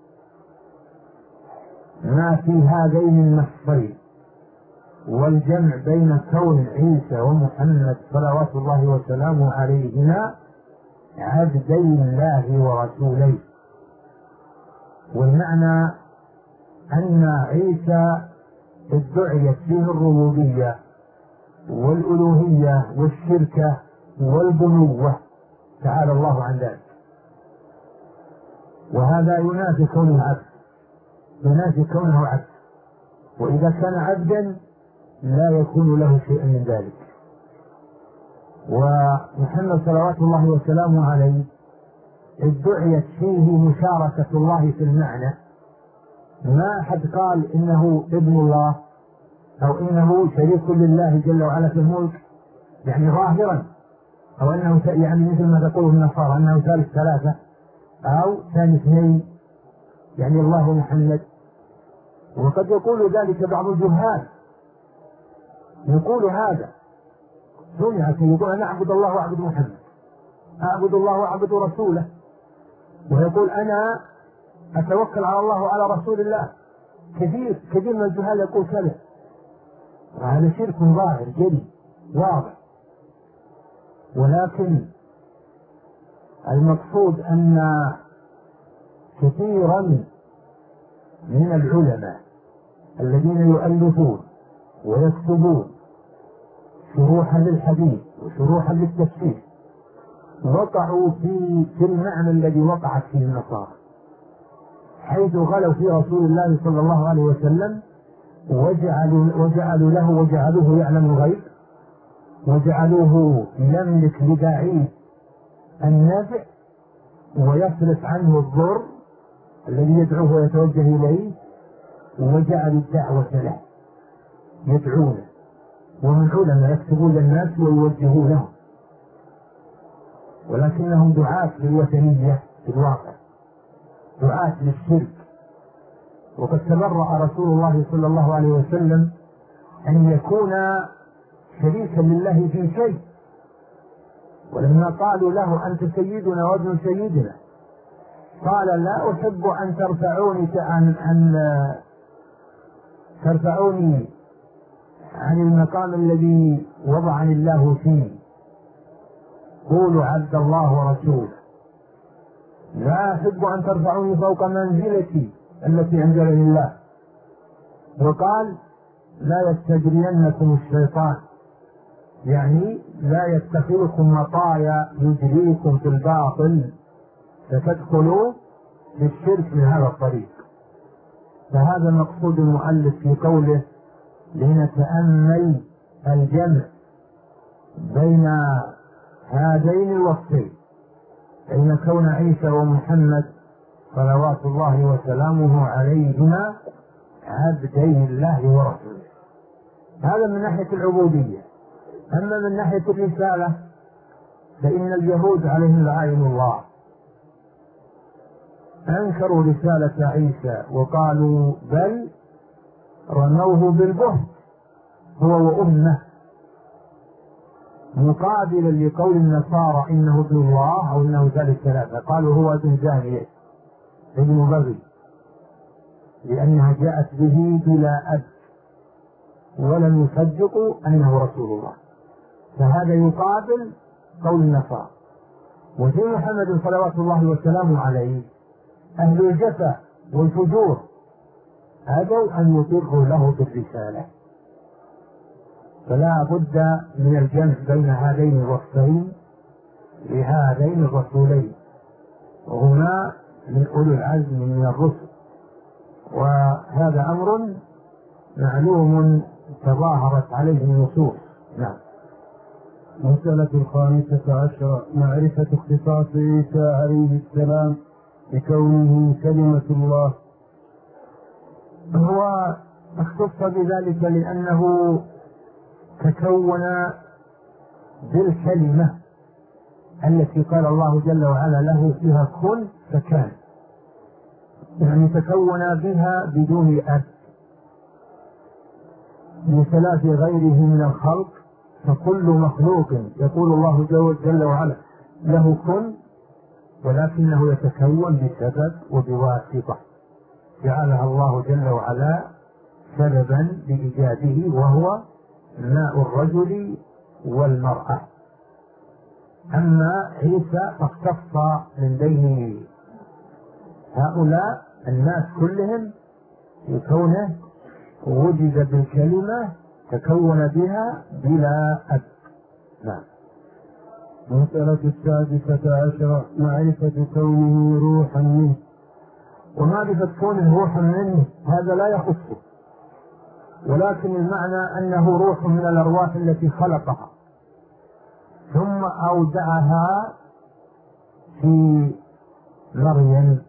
ما في هذين النصين والجمع بين كون عيسى ومحمد صلوات الله وسلامه عليهما عبدي الله ورسوليه. والمعنى أن عيسى ادعيت فيه الربوبية والألوهية والشركة والبنوة، تعالى الله عن ذلك، وهذا ينافي كونه عبد، ينافي كونه عبد، وإذا كان عبدا لا يكون له شيء من ذلك. ومحمد صلوات الله وسلامه عليه ادعيت فيه مشاركة الله في المعنى، ما أحد قال إنه ابن الله أو إنه شريك لله جل وعلا في الملك يعني ظاهرا، أو أنه يعني مثل ما تقوله النصارى أنه ثالث ثلاثة أو ثاني اثنين يعني الله ومحمد. وقد يقول ذلك بعض الجهال، يقول هذا سمعت يقول أنا أعبد الله وأعبد محمد، أعبد الله وأعبد رسوله، ويقول أنا أتوكل على الله وعلى رسول الله. كثير من الجهال يقول كذا، وهذا شرك ظاهر جلي واضح. ولكن المقصود أن كثيرا من العلماء الذين يؤلفون ويكتبون شروحا للحديث وشروحا للتفسير وقعوا في المعنى الذي وقعت فيه النصارى، حيث غلوا في رسول الله صلى الله عليه وسلم وجعلوه يعلم الغيب، وجعلوه يملك لداعيه النافع ويصرف عنه الضر الذي يدعوه ويتوجه إليه، وجعلوا الدعوة له يدعونه، ومن علماء يكتبون للناس ويوجهونهم، ولكنهم دعاة للوثنية في الواقع، دعاة للشرك. وقد تبرأ رسول الله صلى الله عليه وسلم أن يكون شريكا لله في شيء، ولما قالوا له أنت سيدنا وابن سيدنا قال لا أحب أن ترفعوني عن المقام الذي وضعني الله فيه، قولوا عبد الله ورسوله، لا أحب أن ترفعوني فوق منزلتي التي أنزلني الله. وقال لا يستجرينكم الشيطان، يعني لا يتخذكم مطايا يجريكم في الباطل فتدخلوا في الشرك من هذا الطريق. فهذا مقصود المؤلف في قوله لنتأمل الجمع بين هذين الوصفين، فإن كون عيسى ومحمد صلوات الله وسلامه عليهما عبدي الله ورسوله، هذا من ناحية العبودية. أما من ناحية الرسالة فإن اليهود عليهم لعائن الله أنكروا رسالة عيسى وقالوا بل رموه بالبهت هو وأمه، مقابلا لقول النصارى إنه ابن الله أو إنه ثالث ثلاثة، قالوا هو ابن زانية ابن بغي، لأنها جاءت به بلا أب ولم يصدقوا أنه رسول الله، فهذا يقابل قول النصارى. وفي محمد صلوات الله وسلامه عليه أهل الجفا والفجور أبوا أن يطيعوا له بالرسالة، فلا بد من الجمع بين هذين الوصفين لهذين الرسولين، وهما من أولي العزم من الرسل، وهذا أمر معلوم تظاهرت عليه النصوص. نعم. المسألة 15 معرفة اختصاص عيسى عليه السلام بكونه كلمة الله. هو اختص بذلك لأنه تكون بالكلمة التي قال الله جل وعلا له فيها كن فكان، يعني تكون بها بدون أب، بخلاف غيره من الخلق، فكل مخلوق يقول الله جل وعلا له كن، ولكنه يتكون بسبب وبواسطة جعلها الله جل وعلا سببا لإيجاده، وهو ماء الرجل والمرأة. أما عيسى فاختص من بين هؤلاء الناس كلهم بكونه وجد بالكلمة تكون بها بلا أب. نعم. المسألة 16 معرفة كونه روحا منه. ومعرفة كونه روحا منه هذا لا يخصه، ولكن المعنى أنه روح من الأرواح التي خلقها ثم أودعها في مريم،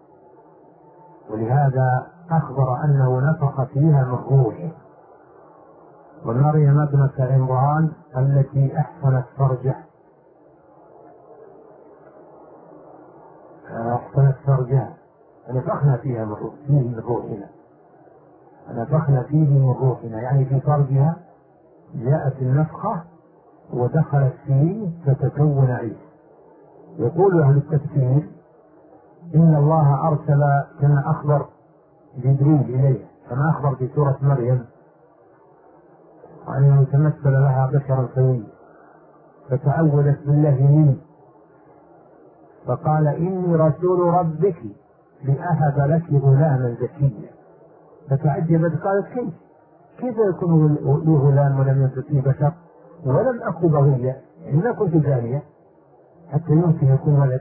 ولهذا أخبر أنه نفخ فيها من روحه. ومريم ابنة عمران التي أحسنت فرجها نفخنا فيها من روحنا، نفخنا فيه من روحنا، يعني في فرجها جاءت النفخة ودخلت فيه فتكون عيسى. يقول أهل التفسير إن الله أرسل كما أخبر جبريل إليه، كما أخبر في سورة مريم وأنه تمثل لها بشرا سويا فتعوذت بالله منه فقال إني رسول ربك لأهب لك غلاما زكيا، فتعجبت قالت كيف يكون لي غلام ولم يمسسني بشر ولم أكن بغيا، إن كنت زانية حتى يمكن يكون ولد.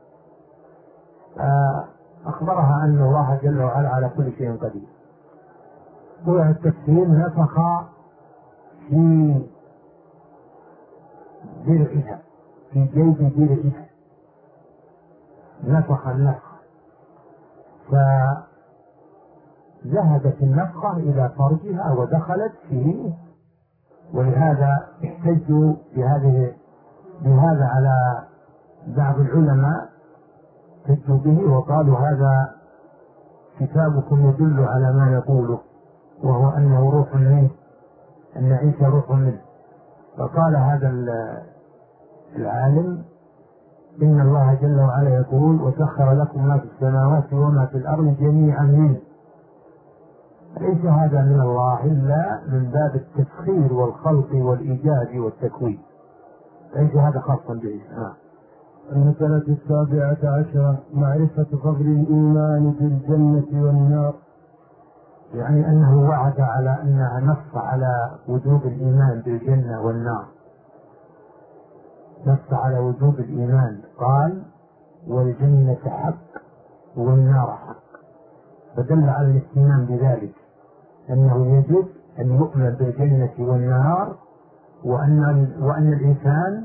أخبرها أن الله جل وعلا على كل شيء قدير. قوله التفسير نفخ في درعها، في جيب درعها، نفخ النفخ، فذهبت النفخة إلى فرجها ودخلت فيه. ولهذا احتجوا بهذا على بعض العلماء، احتجوا به وقالوا هذا كتابكم يدل على ما يقوله، وهو أنه روح منه، أن عيسى روح منه. فقال هذا العالم إن الله جل وعلا يقول وسخر لكم ما في السماوات وما في الأرض جميعا منه، ليس هذا من الله إلا من باب التسخير والخلق والإيجاد والتكوين، ليس هذا خاصا به. المسألة 17 معرفة فضل الإيمان بالجنة والنار. يعني أنه وعد على أنها نص على وجوب الإيمان بالجنة والنار، نص على وجوب الإيمان، قال والجنة حق والنار حق، فدل على الاهتمام بذلك، أنه يجب أن يؤمن بالجنة والنار، وأن الإنسان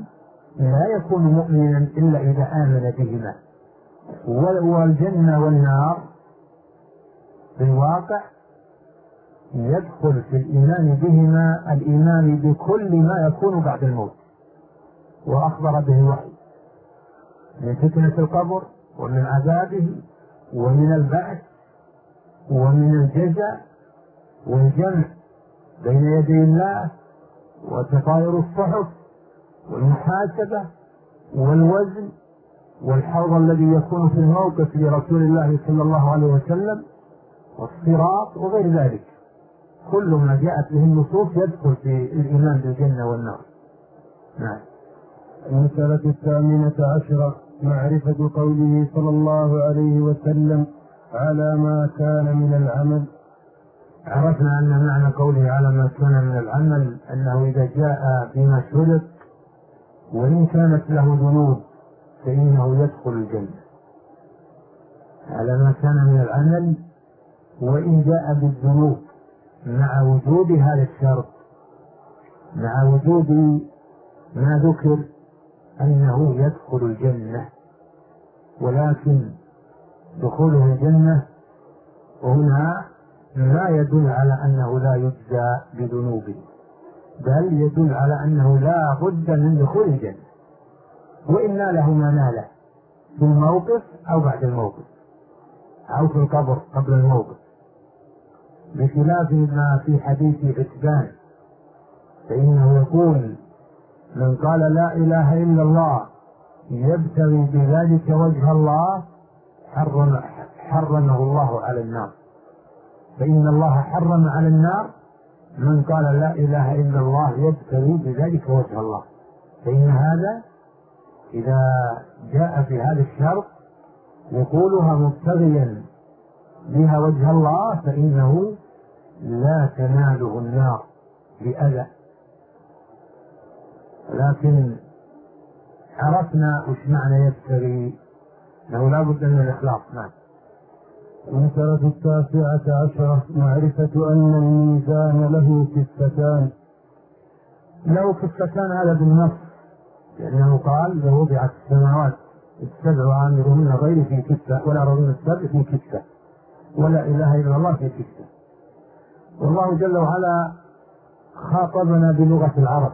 لا يكون مؤمنا إلا إذا آمن بهما. والجنة والنار في الواقع يدخل في الإيمان بهما الإيمان بكل ما يكون بعد الموت، وأخبر به الوحي من فتنة القبر ومن عذابه ومن البعث ومن الجزاء والجمع بين يدي الله وتطاير الصحف والمحاسبة والوزن والحوض الذي يكون في الموقف لرسول الله صلى الله عليه وسلم والصراط وغير ذلك. كل ما جاءت به النصوص يدخل في الإيمان بالجنة والنار. نعم. المسألة 18 معرفة قوله صلى الله عليه وسلم على ما كان من العمل. عرفنا أن معنى قوله على ما كان من العمل أنه إذا جاء بما شرط وإن كانت له ذنوب فإنه يدخل الجنة على ما كان من العمل، وإن جاء بالذنوب مع وجود هذا الشرط، مع وجود ما ذكر أنه يدخل الجنة. ولكن دخوله الجنة هنا لا يدل على أنه لا يجزى بذنوبه، بل يدل على أنه لا بد من دخول الجنة، وإن له ما ناله في الموقف أو بعد الموقف أو في القبر قبل الموقف، بخلاف ما في حديث عتبان فإنه يقول من قال لا إله إلا الله يبتغي بذلك وجه الله حرمه الله على النار، فإن الله حرم على النار من قال لا إله إلا الله يبتغي بذلك وجه الله. فإن هذا إذا جاء في هذا الشرط يقولها مبتغيا بها وجه الله فإنه لا تناله النار بأذى. لكن عرفنا وش معنى يبتغي، له لا بد من الإخلاص. نعم. المسألة 19 معرفة أن الميزان له كفتان. له كفتان هذا بالنص، لأنه قال له وضعت السماوات السبع عامرهن غير في كفة ولا رضون السبع في كفة ولا إله إلا الله في كفة. والله جل وعلا خاطبنا بلغة العرب،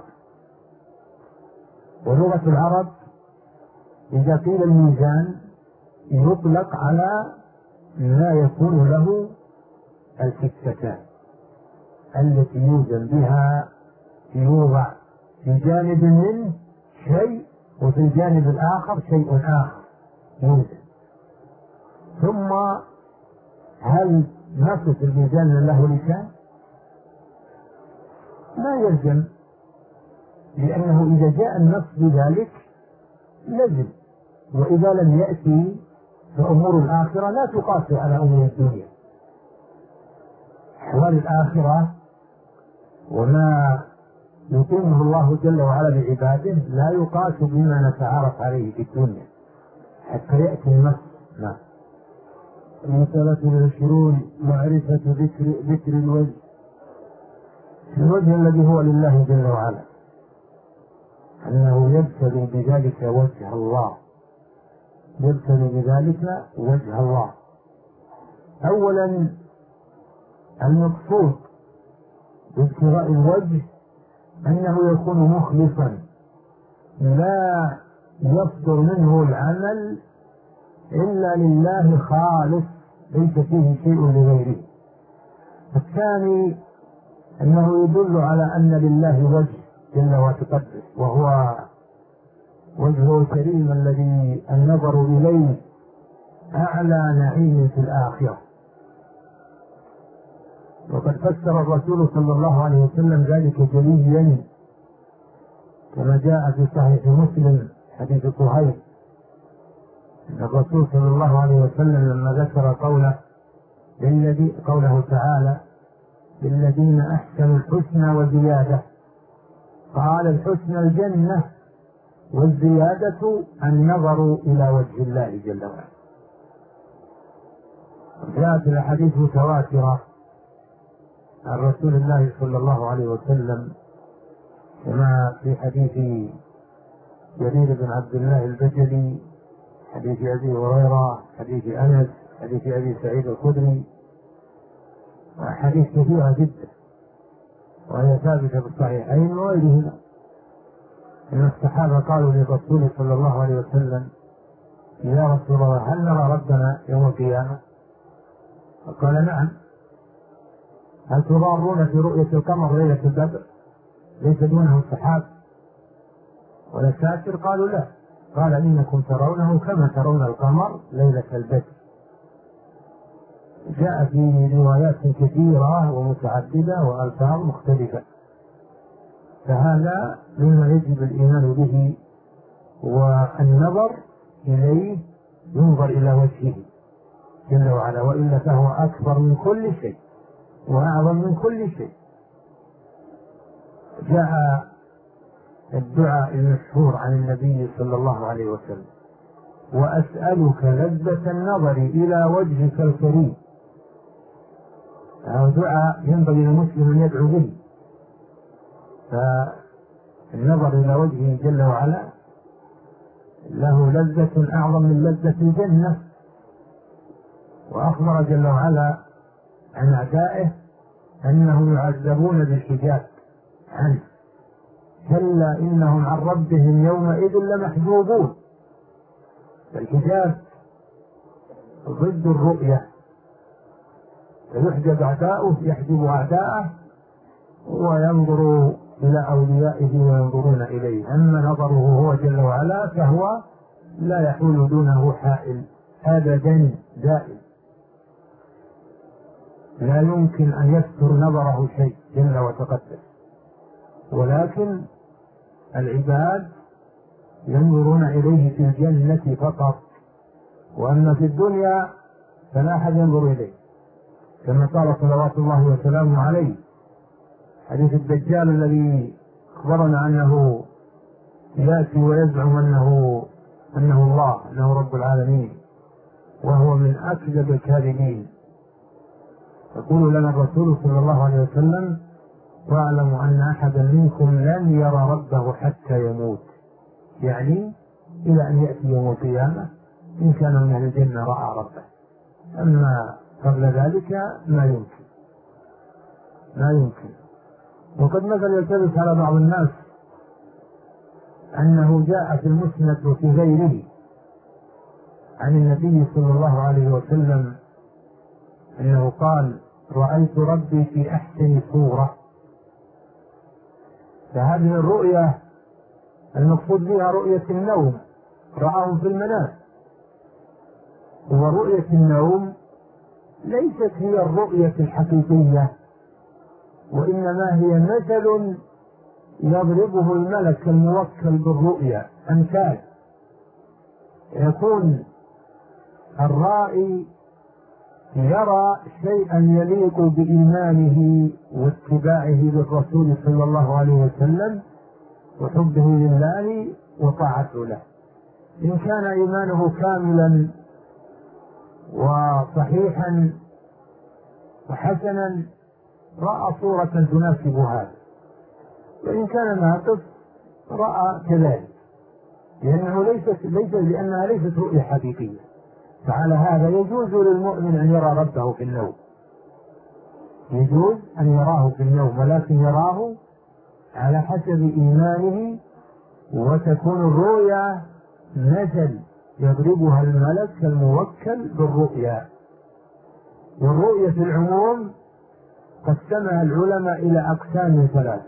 ولغة العرب إذا قيل الميزان يطلق على لا يكون له الكفتان التي يوزن بها، يوضع في جانب منه شيء وفي الجانب الآخر شيء آخر يوزن. ثم هل نصف الميزان له لسان؟ لا يلزم، لأنه إذا جاء النص بذلك لزم، وإذا لم يأتي فأمور الآخرة لا تقاس على أمور الدنيا. أحوال الآخرة وما يقيمه الله جل وعلا لعباده لا يقاس بما نتعارف عليه في الدنيا حتى يأتي النص. نعم. المسألة 20 معرفة ذكر الوجه. الوجه الذي هو لله جل وعلا، أنه يبتغي بذلك وجه الله، يبتغي بذلك وجه الله. أولا المقصود بابتغاء الوجه أنه يكون مخلصا، لا يصدر منه العمل إلا لله خالص ليس فيه شيء لغيره. الثاني أنه يدل على أن لله وجه جل وتقدس، وهو وجهه الكريم الذي النظر إليه أعلى نعيم في الآخرة. وقد فسر الرسول صلى الله عليه وسلم ذلك جليا كما جاء في صحيح مسلم حديث صهيب أن الرسول صلى الله عليه وسلم لما ذكر قوله تعالى للذين أحسنوا الحسنى وزيادة، قال الحسنى الجنة والزيادة النظر إلى وجه الله جل وعلا. جاءت الأحاديث متواترة عن رسول الله صلى الله عليه وسلم كما في حديث جرير بن عبد الله البجلي، حديث أبي هريرة، حديث أنس، حديث أبي سعيد الخدري، حديث كثيرة جدا وهي ثابتة بالصحيحين وغيرهما. إن الصحابة قالوا للرسول صلى الله عليه وسلم: يا رسول الله، هل نرى ربنا يوم القيامة؟ فقال: نعم. هل تضارون في رؤية القمر ليلة البدر ليس دونه سحاب ولا ساتر؟ قالوا: لا. قال: إنكم ترونه كما ترون القمر ليلة البدر. جاء في روايات كثيرة ومتعددة وألفاظ مختلفة، فهذا مما يجب الإيمان به، والنظر إليه ينظر إلى وجهه جل وعلا، وإلا فهو أكبر من كل شيء وأعظم من كل شيء. جاء الدعاء المشهور عن النبي صلى الله عليه وسلم: وأسألك لذة النظر إلى وجهك الكريم. هذا دعاء ينبغي للمسلم أن يدعو به، فالنظر إلى وجهه جل وعلا له لذة أعظم من لذة الجنة. وأخبر جل وعلا عن أعدائه أنهم يعذبون بالحجاب عنه: كلا إنهم عن ربهم يومئذ لمحجوبون. الحجاب ضد الرؤية، فيحجب أعداؤه، يحجب أعداءه وينظر إلى أوليائه وينظرون إليه. أما نظره هو جل وعلا فهو لا يحول دونه حائل أبدا، دائم، لا يمكن أن يستر نظره شيء جل وتقدس. ولكن العباد ينظرون إليه في الجنة فقط، وأما في الدنيا فلا أحد ينظر إليه، كما قال صلوات الله وسلامه عليه: حديث الدجال الذي أخبرنا أنه يأتي ويزعم أنه الله، أنه رب العالمين، وهو من أكذب الكاذبين. يقول لنا الرسول صلى الله عليه وسلم: واعلموا أن أحدا منكم لن يرى ربه حتى يموت، يعني إلى أن يأتي يوم القيامة إن كان من أهل الجنة رأى ربه، أما قبل ذلك ما يمكن. وقد مثل يلتبس على بعض الناس أنه جاء في المسند وفي غيره عن النبي صلى الله عليه وسلم أنه قال: رأيت ربي في أحسن صورة. فهذه الرؤية المقصود بها رؤية النوم، رآه في المنام. ورؤية النوم ليست هي الرؤية الحقيقية، وإنما هي مثل يضربه الملك الموكل بالرؤيا. أمثال يكون الرائي يرى شيئا يليق بإيمانه واتباعه للرسول صلى الله عليه وسلم وحبه لله وطاعته له. إن كان إيمانه كاملا وصحيحا وحسنا رأى صورة تناسب هذا، وإن كان ناقص رأى كذلك، لأنها ليست رؤية حقيقية. فعلى هذا يجوز للمؤمن أن يرى ربه في النوم، يجوز أن يراه في النوم، ولكن يراه على حسب إيمانه، وتكون الرؤيا مثل يضربها الملك الموكل بالرؤيا. والرؤية في العموم قسمها العلماء إلى أقسام ثلاثة: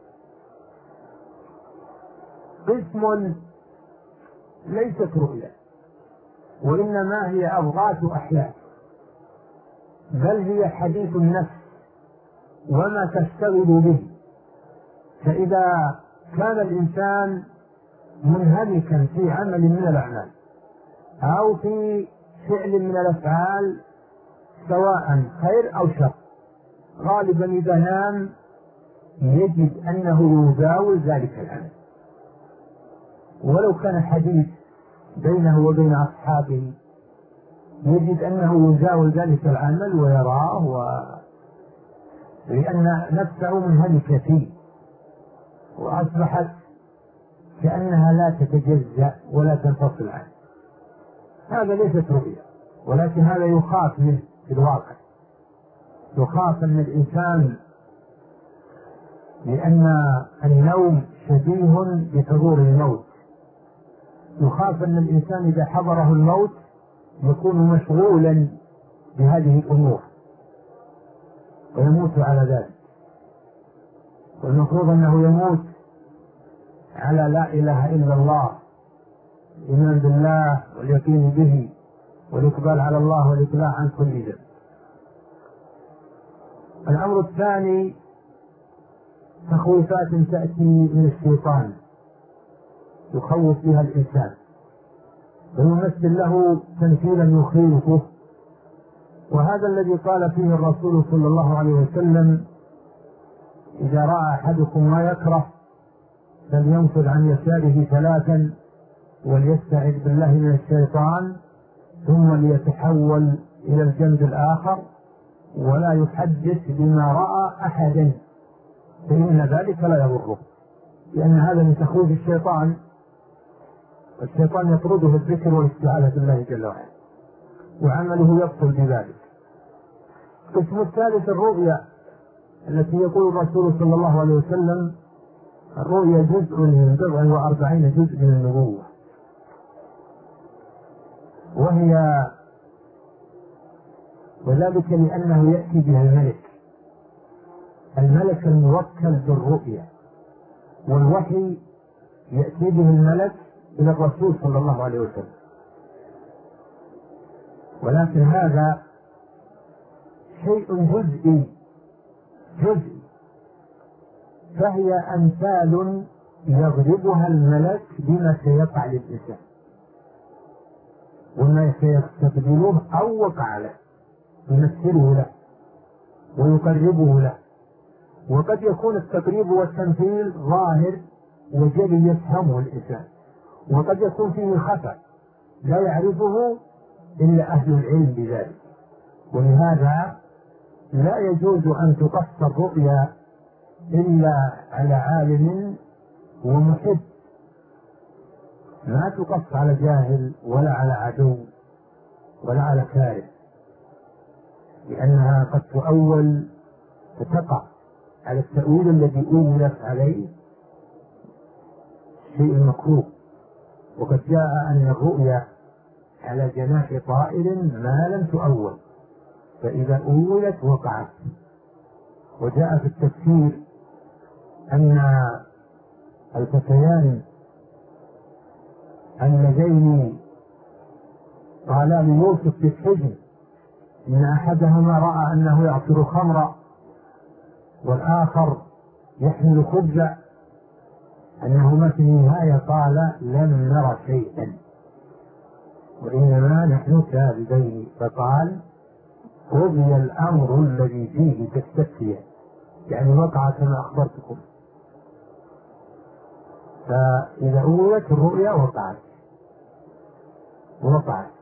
قسم ليست رؤيا وإنما هي أضغاث أحلام، بل هي حديث النفس وما تشتغل به. فإذا كان الإنسان منهمكا في عمل من الأعمال أو في فعل من الأفعال سواء خير أو شر، غالبا إذا نام يجد أنه يزاول ذلك العمل، ولو كان حديث بينه وبين أصحابه يجد أنه يزاول ذلك العمل ويراه، لأن نفسه منهمكة فيه وأصبحت كأنها لا تتجزأ ولا تنفصل عنه. هذا ليست رؤيا، ولكن هذا يخاف منه في الواقع. يخاف من الإنسان، لأن النوم شبيه بحضور الموت. يخاف أن الإنسان إذا حضره الموت يكون مشغولا بهذه الأمور ويموت على ذلك. والمفروض أنه يموت على لا إله إلا الله، الإيمان بالله واليقين به والإقبال على الله والإقلاع عن كل ذنب. الأمر الثاني تخويفات تأتي من الشيطان يخوف بها الإنسان ويمثل له تمثيلا يخيفه، وهذا الذي قال فيه الرسول صلى الله عليه وسلم: إذا رأى أحدكم ما يكره فلينفذ عن يساره 3 وليستعذ بالله من الشيطان ثم ليتحول إلى الجنب الآخر ولا يحدث بما رأى أحدا فإن ذلك لا يضره، لأن هذا من تخويف الشيطان. الشيطان يطرده الذكر والاستعاذة بالله جل وعلا، وعمله يبطل بذلك. القسم الثالث الرؤيا التي يقول الرسول صلى الله عليه وسلم: الرؤيا جزء من 47 جزء من النبوة، وذلك لأنه يأتي بها الملك الموكل بالرؤيا، والوحي يأتي به الملك إلى الرسول صلى الله عليه وسلم. ولكن هذا شيء جزئي، فهي أمثال يضربها الملك بما سيقع للإنسان وما سيستقبله أو وقع له، يمثله له ويقربه له. وقد يكون التقريب والتمثيل ظاهر وجلي يفهمه الإنسان، وقد يكون فيه خفى لا يعرفه إلا أهل العلم بذلك. ولهذا لا يجوز أن تقص الرؤيا إلا على عالم ومحب، ما تقص على جاهل ولا على عدو ولا على كاره، لأنها قد تؤول وتقع على التأويل الذي أولت عليه شيء مكروه. وقد جاء أن الرؤيا على جناح طائر ما لم تؤول، فإذا أولت وقعت. وجاء في التفسير أن الفتيان اللذين قالا ليوسف في السجن إن أحدهما رأى أنه يعصر خمرا والآخر يحمل خبزا، أنهما في النهاية قال لم نرى شيئا وإنما نحن كاذبين، فقال قضي الأمر الذي فيه تستفتيان، يعني وقع كما أخبرتكم. فإذا أولت الرؤيا وقعت.